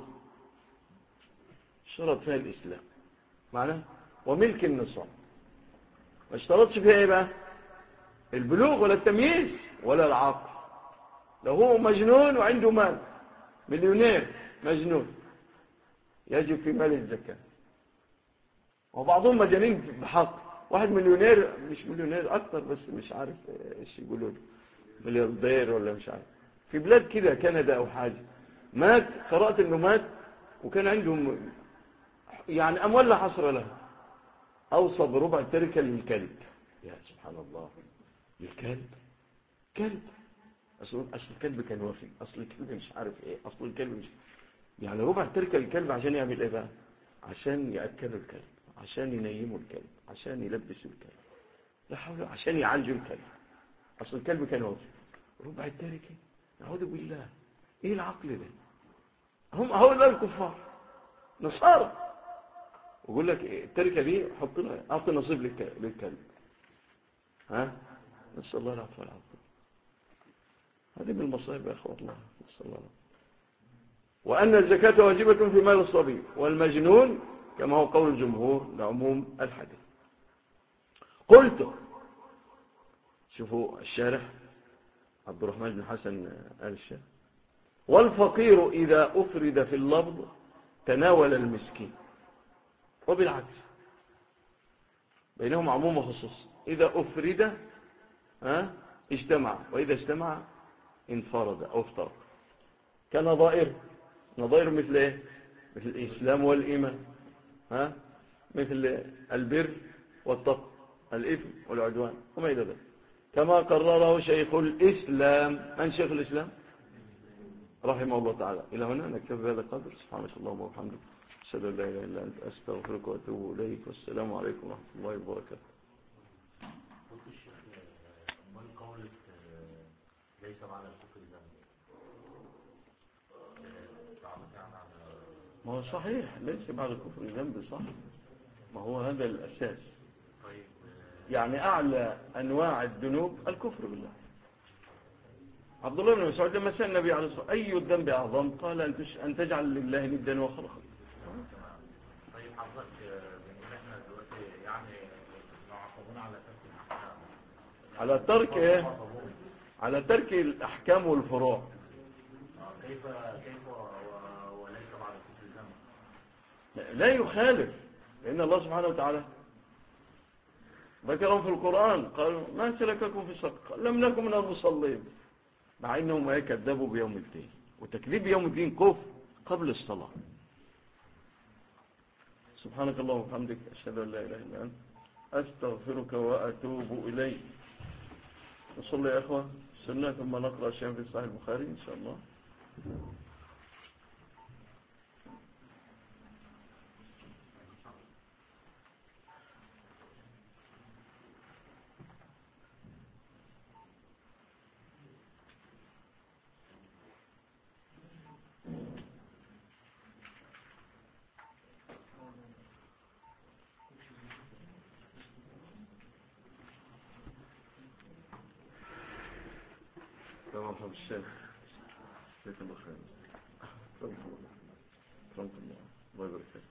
اشترط فيها الإسلام معناه وملك النصاب. ما اشترطش فيها إيه بقى؟ البلوغ ولا التمييز ولا العقل. لو هو مجنون وعنده مال، مليونير مجنون، يجب في مال الزكاة. وبعضهم مجانين بحق، واحد مليونير، مش مليونير أكتر بس مش عارف إيش يقولوا له، ملياردير ولا مش عارف، في بلاد كده كندا أو حاجة، مات، قرأت إنه مات وكان عندهم يعني أموال لا حصر لها، أوصى بربع التركة للكلب. يا سبحان الله، للكلب، كلب، أصل الكلب كان وفي، أصل الكلب مش عارف إيه، أصل الكلب مش، يعني ربع التركة للكلب عشان يعمل إيه بقى؟ عشان يأكلوا الكلب، عشان ينيموا الكلب، عشان يلبسوا الكلب، لا حول، عشان يعالجوا الكلب، أصل الكلب كان وفي، ربع التركة، نعوذ بالله، إيه العقل ده؟ هم هؤلاء الكفار نصارى، ويقول لك التركة دي حطنا، أعطي نصيب للكلب، ها؟ نسأل الله العفو والعافية. هذه من المصائب يا أخوة الله، نسأل الله. وأن الزكاة واجبة في مال الصبي والمجنون كما هو قول الجمهور لعموم الحديث. قلت، شوفوا الشارح عبد الرحمن بن حسن آل الشيخ، والفقير إذا أفرد في اللفظ تناول المسكين، وبالعكس بينهم عموم وخصوص، إذا أفرد اجتمع، وإذا اجتمع انفرد أو افترق، كنظائر، نظائر مثل إيه؟ مثل الإسلام والإيمان، مثل البر والتقوى، الإثم والعدوان وما إلى ذلك، كما قرره شيخ الإسلام. من شيخ الإسلام رحمه الله تعالى. إلى هنا نكتفي بهذا القدر. سبحانك اللهم وبحمدك، أشهد أن لا إله إلا أنت، أستغفرك وأتوب إليك، والسلام عليكم ورحمة الله وبركاته. ليس معنى الكفر ذنب. ما هو صحيح ليس بعد الكفر ذنب، صح، ما هو هذا الأساس. طيب يعني أعلى أنواع الذنوب الكفر بالله. عبد الله بن مسعود لما سأل النبي عليه الصلاة والسلام أي الذنب أعظم، قال أن تجعل لله ندا وخلقا. طيب حضرتك بالنسبة احنا دلوقتي يعني معاقبون على ترك الأحكام، على ترك إيه؟ على ترك الأحكام والفروع. كيف وليس بعد الكفر ذنب؟ لا يخالف، لأن الله سبحانه وتعالى ذكرهم في القرآن، قالوا ما سلككم في سقر، لم نكن من المصلين، مع إنهم كذبوا بيوم الدين، وتكذيب يوم الدين كفر قبل الصلاة. سبحانك اللهم وبحمدك، أشهد أن لا إله إلا أنت، أستغفرك وأتوب إليك. نصلي يا أخوة سنة ثم نقرأ شيئا في صحيح البخاري إن شاء الله. تمام حب الشيخ، جزاك الله خير، أكرمك الله، أكرمك الله، الله يبارك فيك.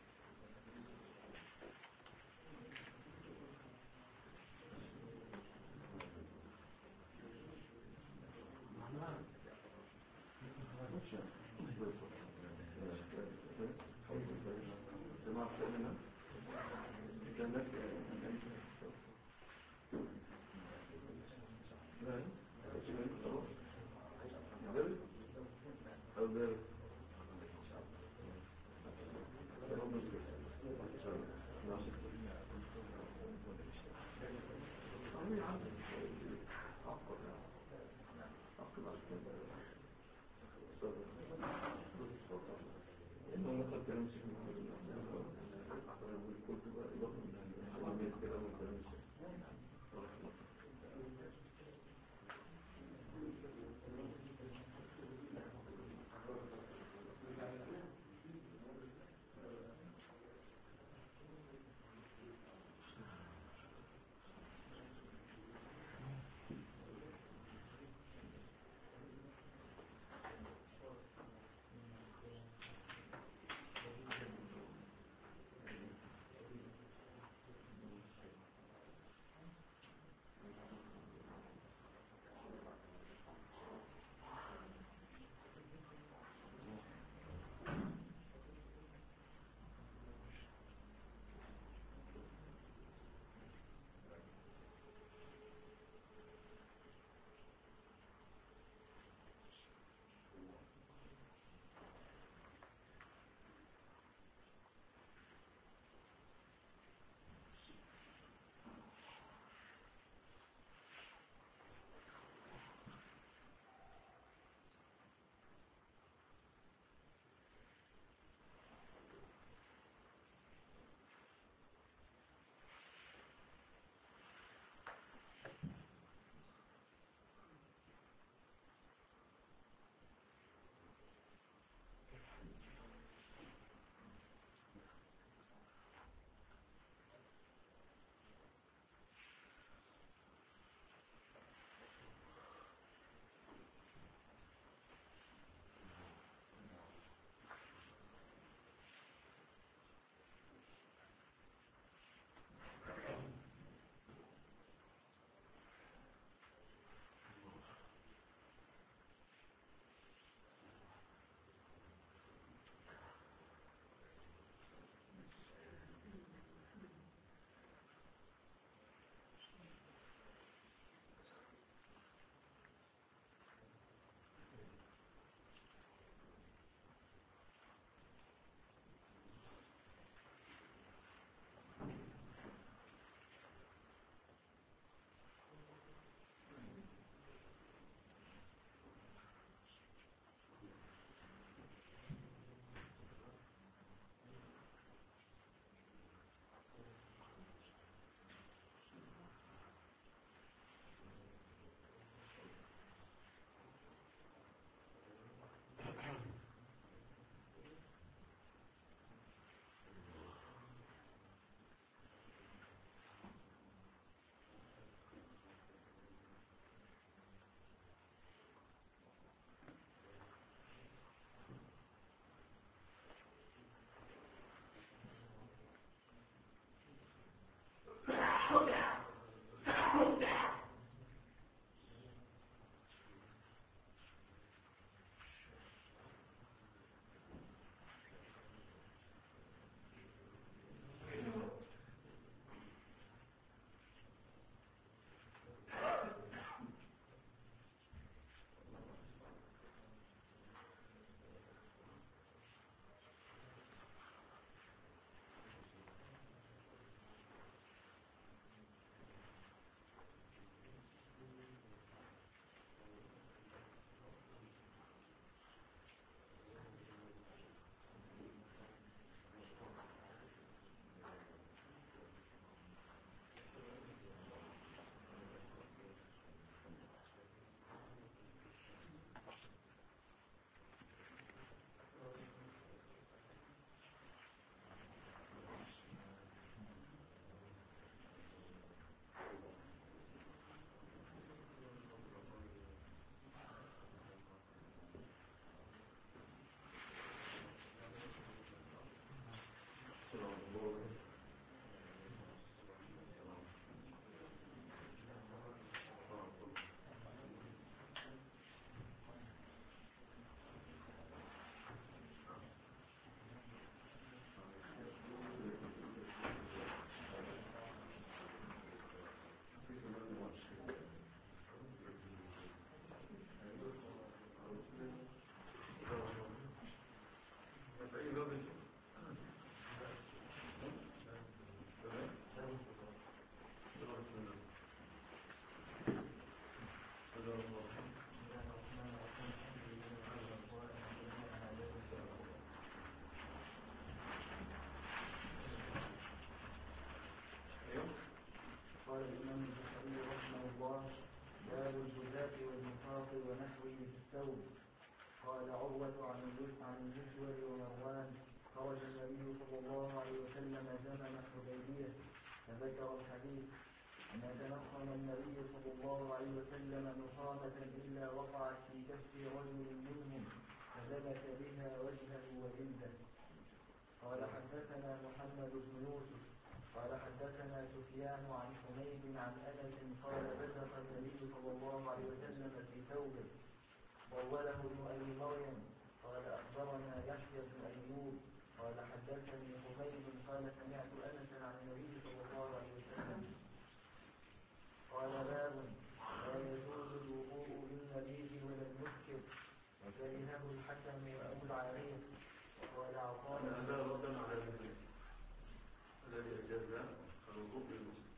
قال الإمام البخاري رحمه الله: باب الجزاة والنفاق ونحوه في الثوب. قال عروة عن المسور ومروان: خرج النبي صلى الله عليه وسلم زمن حديبية، فذكر الحديث: ما تنخم النبي صلى الله عليه وسلم نخامة إلا وقعت في كف رجل منهم فدبت بها وجهه وجلده. قال حدثنا محمد بن يوسف قال حدثنا سفيان عن حميد عن أنس قال بزق النبي صلى الله عليه وسلم في ثوبه. طوله ابن أبي مريم قال أخبرنا يحيى بن أيوب قال حدثني حميد قال سمعت أنسا عن النبي صلى الله عليه وسلم قال: باب لا يجوز الوضوء بالنبيذ ولا المسكر، وكرهه الحكم وأبو العالية. وقال عطاء: هذا ردا على ذلك الذي أجاز الوضوء بالمسكر.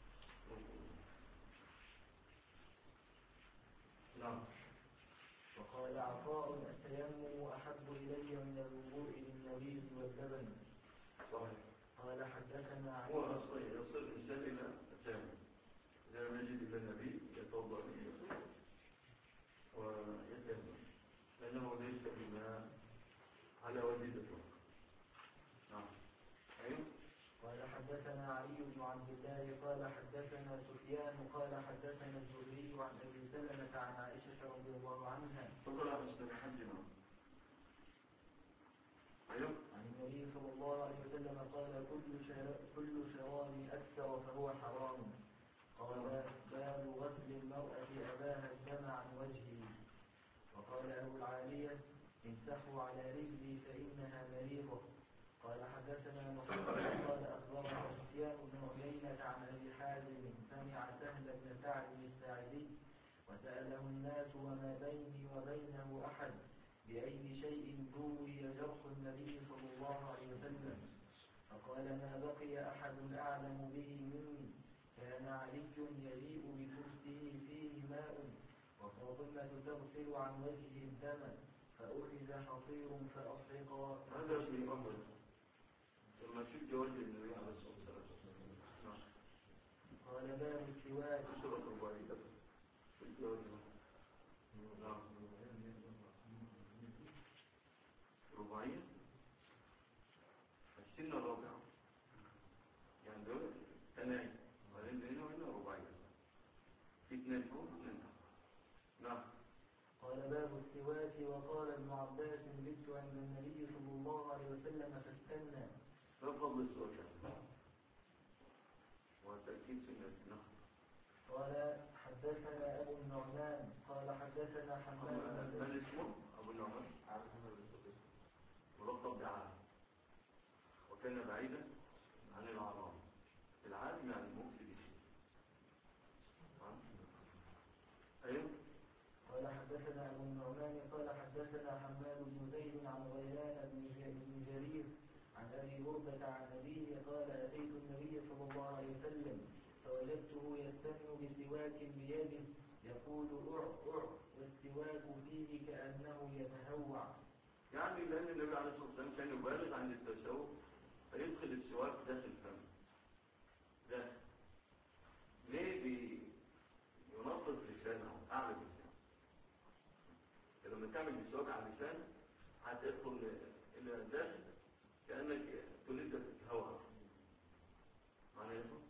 نعم. وقال عطاء: التيمم أحب إلي من الوضوء بالنبيذ واللبن. صحيح. قال حدثنا هو أصلا يصل الإنسان إلى التيمم إذا لم يجد إلا النبي يتوضأ به ويتيمم لأنه ليس بما على وجهته. نعم. أيوه. قال حدثنا علي بن عبد الله قال حدثنا سفيان قال حدثنا الزهري عن أبي سلمة عن عائشة رضي الله عنها فطلع مستمحجنا. أيوه. عن النبي صلى الله عليه وسلم قال: كل شراب أكثر فهو حرام. قال: باب غسل المرأة أباها الدم عن وجهه. وقال أبو العالية: امسحوا على رجلي فإنها مريضة. قال حدثنا محمد قال أخبرنا سفيان بن عيينة عن أبي حازم سمع سهل بن سعد الساعدي وسأله الناس: وما بيني وبينه أحد بأي شيء دوي جرح النبي صلى الله عليه وسلم؟ فقال: ما بقي أحد أعلم به مني. كان علي يجيء بكرسيه فيه ماء وفاطمة تغسل عن وجهه الدم فأخذ حصير فأحرق. هذا في أمر لما شفت وجه النبي عليه الصلاة والسلام. قال: باب السواك. سورة الوالدة في وجهه. نعم. رباعية السنة الرابعة يعني دول ثنائي وبعدين هنا وهنا رباعية في اثنين فوق واثنين تحت. نعم. قال: باب السواك. وقال ابن عباس: بت عند النبي صلى الله عليه وسلم فاستنى. ما فضل السواك وتأكيد سنة. نعم. قال حدثنا أبو النعمان قال حدثنا حماد من اسمه أبو النعمان؟ ملقب بعالم وكان بعيدا عن العرام. العالم يعني مفسد. أيوه. قال حدثنا أبو النعمان قال حدثنا حماد بن زيد عن غيلان بن جرير عن أبي بردة عن أبيه قال: أتيت النبي صلى الله عليه وسلم فوجدته يستن بسواك بيده يقول: أع والسواك فيه كأنه يتهوع. يعني لأن النبي عليه الصلاة والسلام كان يبالغ عن التسوق فيدخل السواك داخل فم داخل. ليه بينظف لسانه أعلى لسانه؟ لما تعمل السواك على اللسان هتدخل إلى داخل كأنك تريد تتهوع. معنى يدخل؟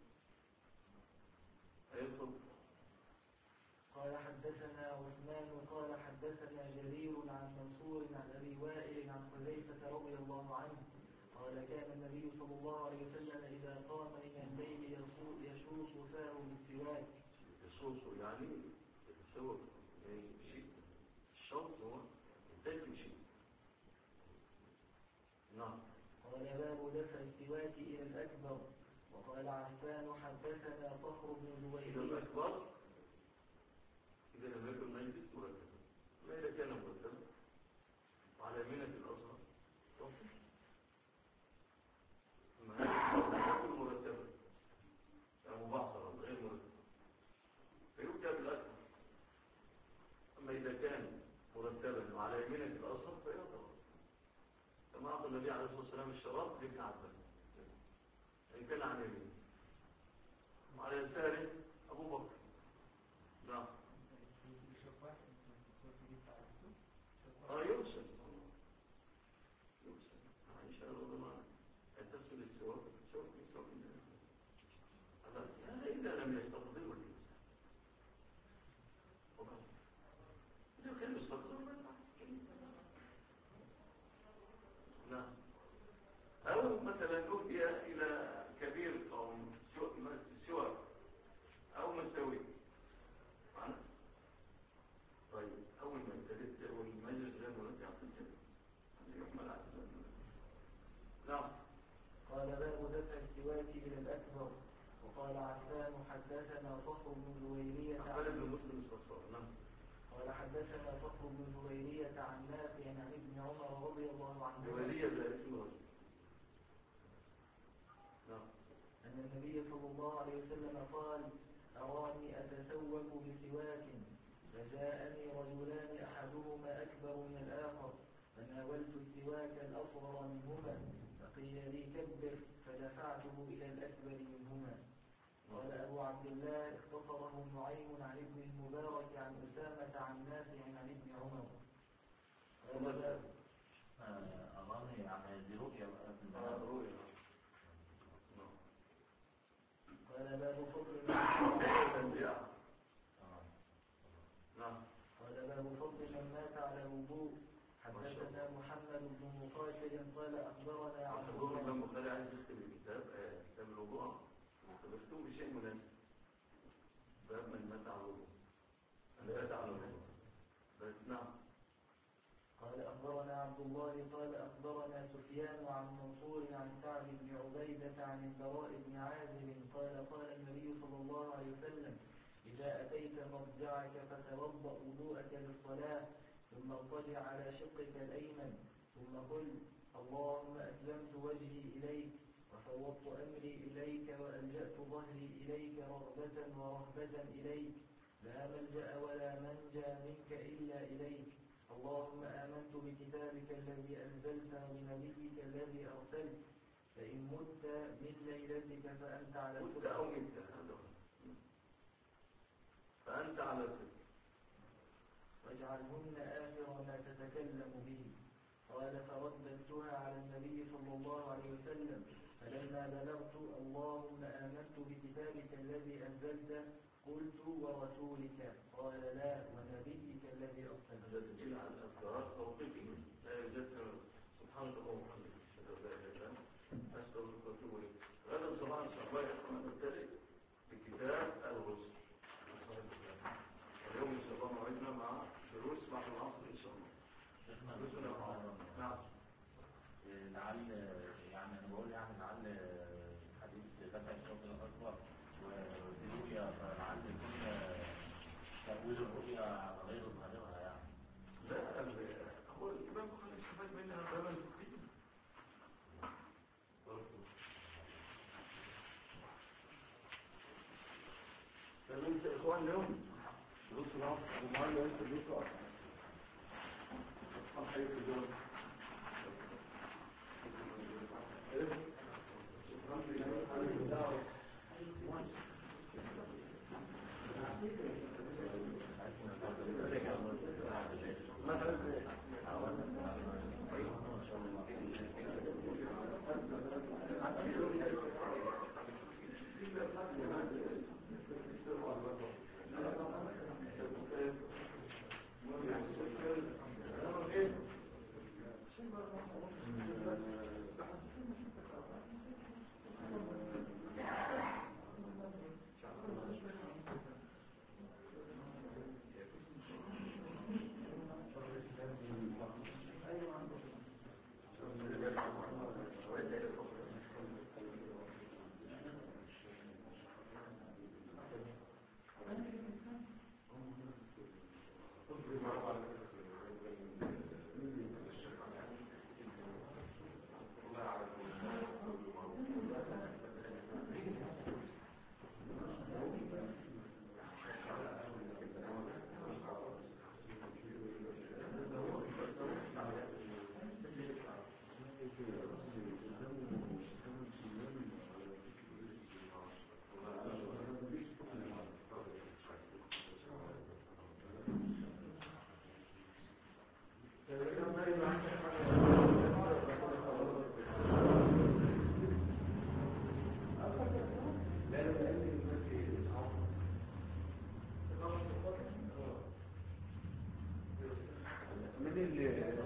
هيدخل. قال حدثنا عثمان قال حدثنا جرير عن منصور عن أبي وائل عن حذيفة رضي الله عنه قال: كان النبي صلى الله عليه وسلم إذا قام من الليل يشوص فاه بالسواك. يشوص يعني يتسوق شيء. الشوط هو التاكل شيء. نعم. قال: باب دفع السواك إلى الأكبر. وقال عفان حدثنا فخر بن إلى جويرية. الأكبر إذا لم يكن مجلس مرتبا. ما إذا كان مرتبا وعلى يمينك الأصغر توصل. أما هذا يكون مرتبا يعني مبعثرا غير مرتبا فيبدأ بالأكبر. أما إذا كان مرتبا وعلى يمينك الأصغر فيطلع كما أعطى النبي عليه الصلاة والسلام الشراب لابن عباس إن كان عن يمين وعلى يساره أبو بكر. نعم. يرسل عائشة رضي الله عنها أن تغسل السواك هذا إذا لم يستقبل الإنسان إذا كان يستقبل نعم. أو مثلا أهدي إلى كبير قوم سواك أو مساوي معنا. طيب أول ما ابتدت والمجلس غير مناسب يحمل على نعم. قال باب دفع السواك إلى الأكبر. وقال عفان حدثنا فخر بن جويرية قال حدثنا فخر بن جويرية عن نافع عن ابن عمر رضي الله عنه أن النبي صلى الله عليه وسلم قال أراني أتسوك بسواك فجاءني رجلان أحدهما أكبر من الآخر فناولت السواك الأصغر منهما فقيل لي كبر فدفعته إلى الأكبر منهما. قال أبو عبد الله اختصره نعيم عن ابن المبارك عن أسامة عن نافع عن ابن عمر. أظن يعني دي رؤية قال باب فضل قال باب فضل من مات على الوضوء. حدثنا محمد بن مقاتل قال أخبرنا عن الله بن مقاتل عايز يكتب الكتاب كتاب الوضوء فبكتب بشيء مناسب باب من مات على الوضوء بس نعم. قال أخبرنا عبد الله قال أخبرنا سفيان عن منصور عن سعد بن عبيدة عن البراء بن عازب قال قال النبي صلى الله عليه وسلم إذا أتيت مرجعك فتوضأ وضوءك للصلاة ثم اضطجع على شقك الأيمن ثم قل اللهم أسلمت وجهي إليك وفوضت أمري إليك وألجأت ظهري إليك رغبة ورهبة إليك لا ملجأ ولا منجى منك إلا إليك اللهم آمنت بكتابك الذي أنزلت وبنبيك الذي أرسلت فإن مت من ليلتك فأنت على الفطرة فأنت على الفطرة واجعلهن آخر ما تتكلم به. قال فرددتها على النبي صلى الله عليه وسلم فلما بلغت اللهم آمنت بكتابك الذي أنزلت قلت ورسولك قال لا ونبيك الذي أرسلت. هذا تدل على الأذكار توقيفية لا يذكر سبحانك اللهم وبحمدك أشهد أن لا إله إلا أنت أستغفرك وأتوب إليك. غدا صباحا إن شاء الله يكون نبتدئ بكتاب الغسل. اليوم إن شاء الله موعدنا مع دروس بعد العصر إن شاء الله. نعم. لعل يعني أنا بقول يعني لعل حديث دفع الشوط الأكبر والرؤيا فلعل يكون تأويل الرؤيا على غير ظاهرها يعني. لا هو الإمام بخاري استفاد منها بابا الفقيه. فمن إخوان اليوم دروس العصر ومعلم أنت دروس العصر أصحاب حيث الجرم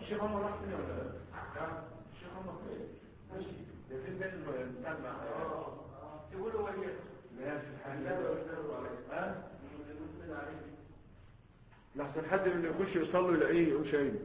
الشيخ عمر راح فين ولا لا؟ الشيخ عمر فين؟ ماشي ده فين بين بتاع تقولوا وليه ماشي ها لحسن حد اللي يخش يصلي يلاقيه يقول شيء.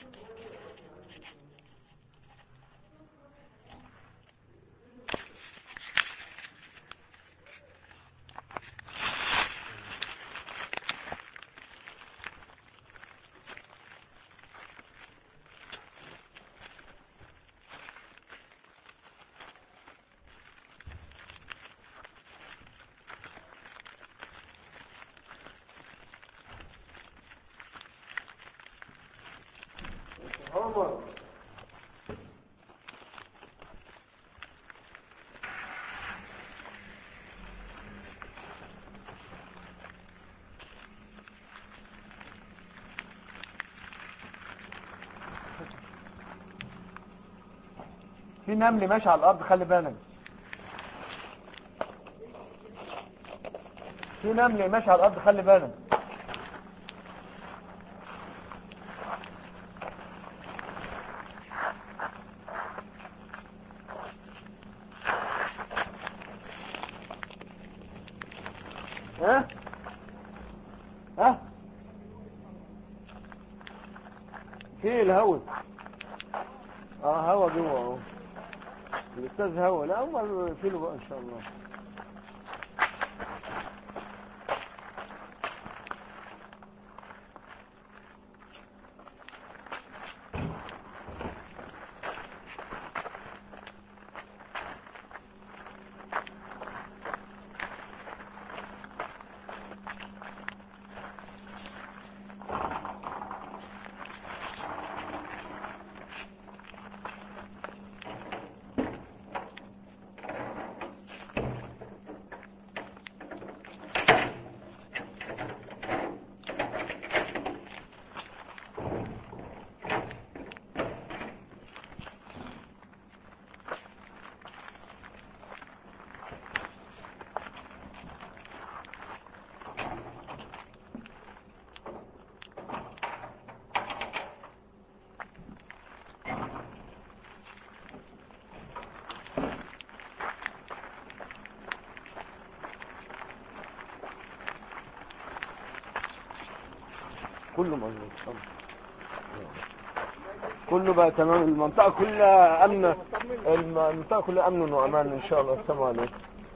عمر في نمل ماشي على الارض خلي بالك. في نمل ماشي على الارض خلي بالك. ها ها في الهوا هوا جوه اهو الاستاذ هوا. لا هم في له بقى ان شاء الله. كله مظبوط كله بقى تمام. المنطقة كلها أمن. المنطقة كلها أمن وأمان إن شاء الله. السلام عليكم.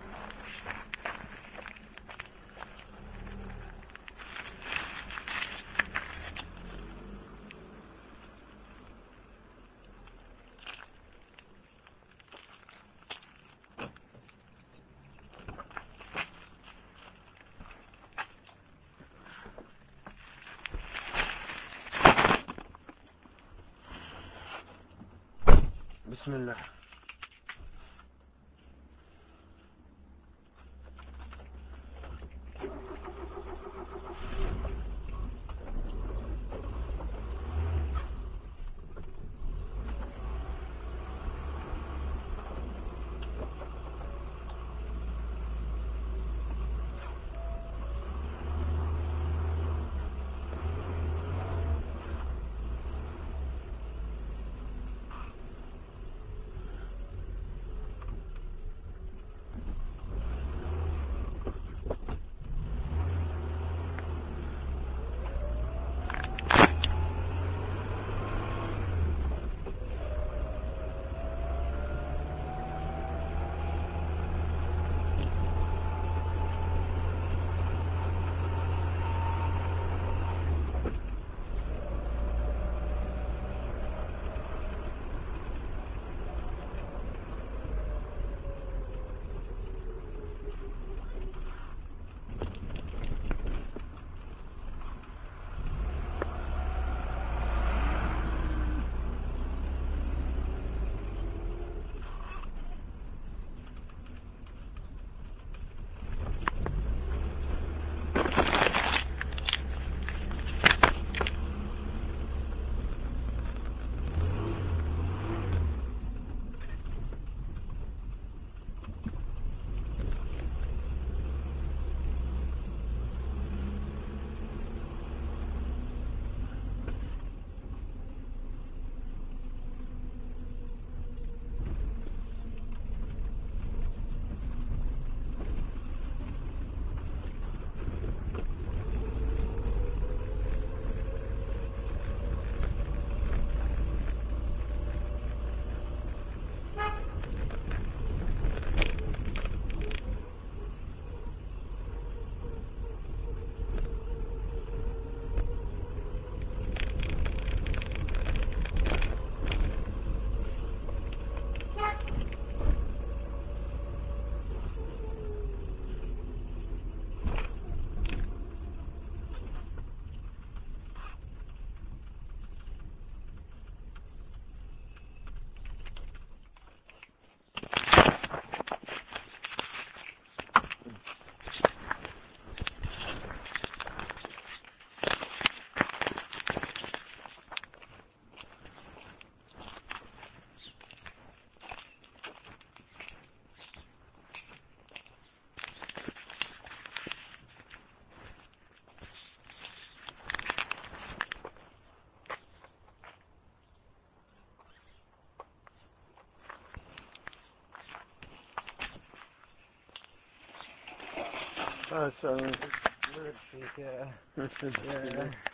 بسم الله. ما شاء الله.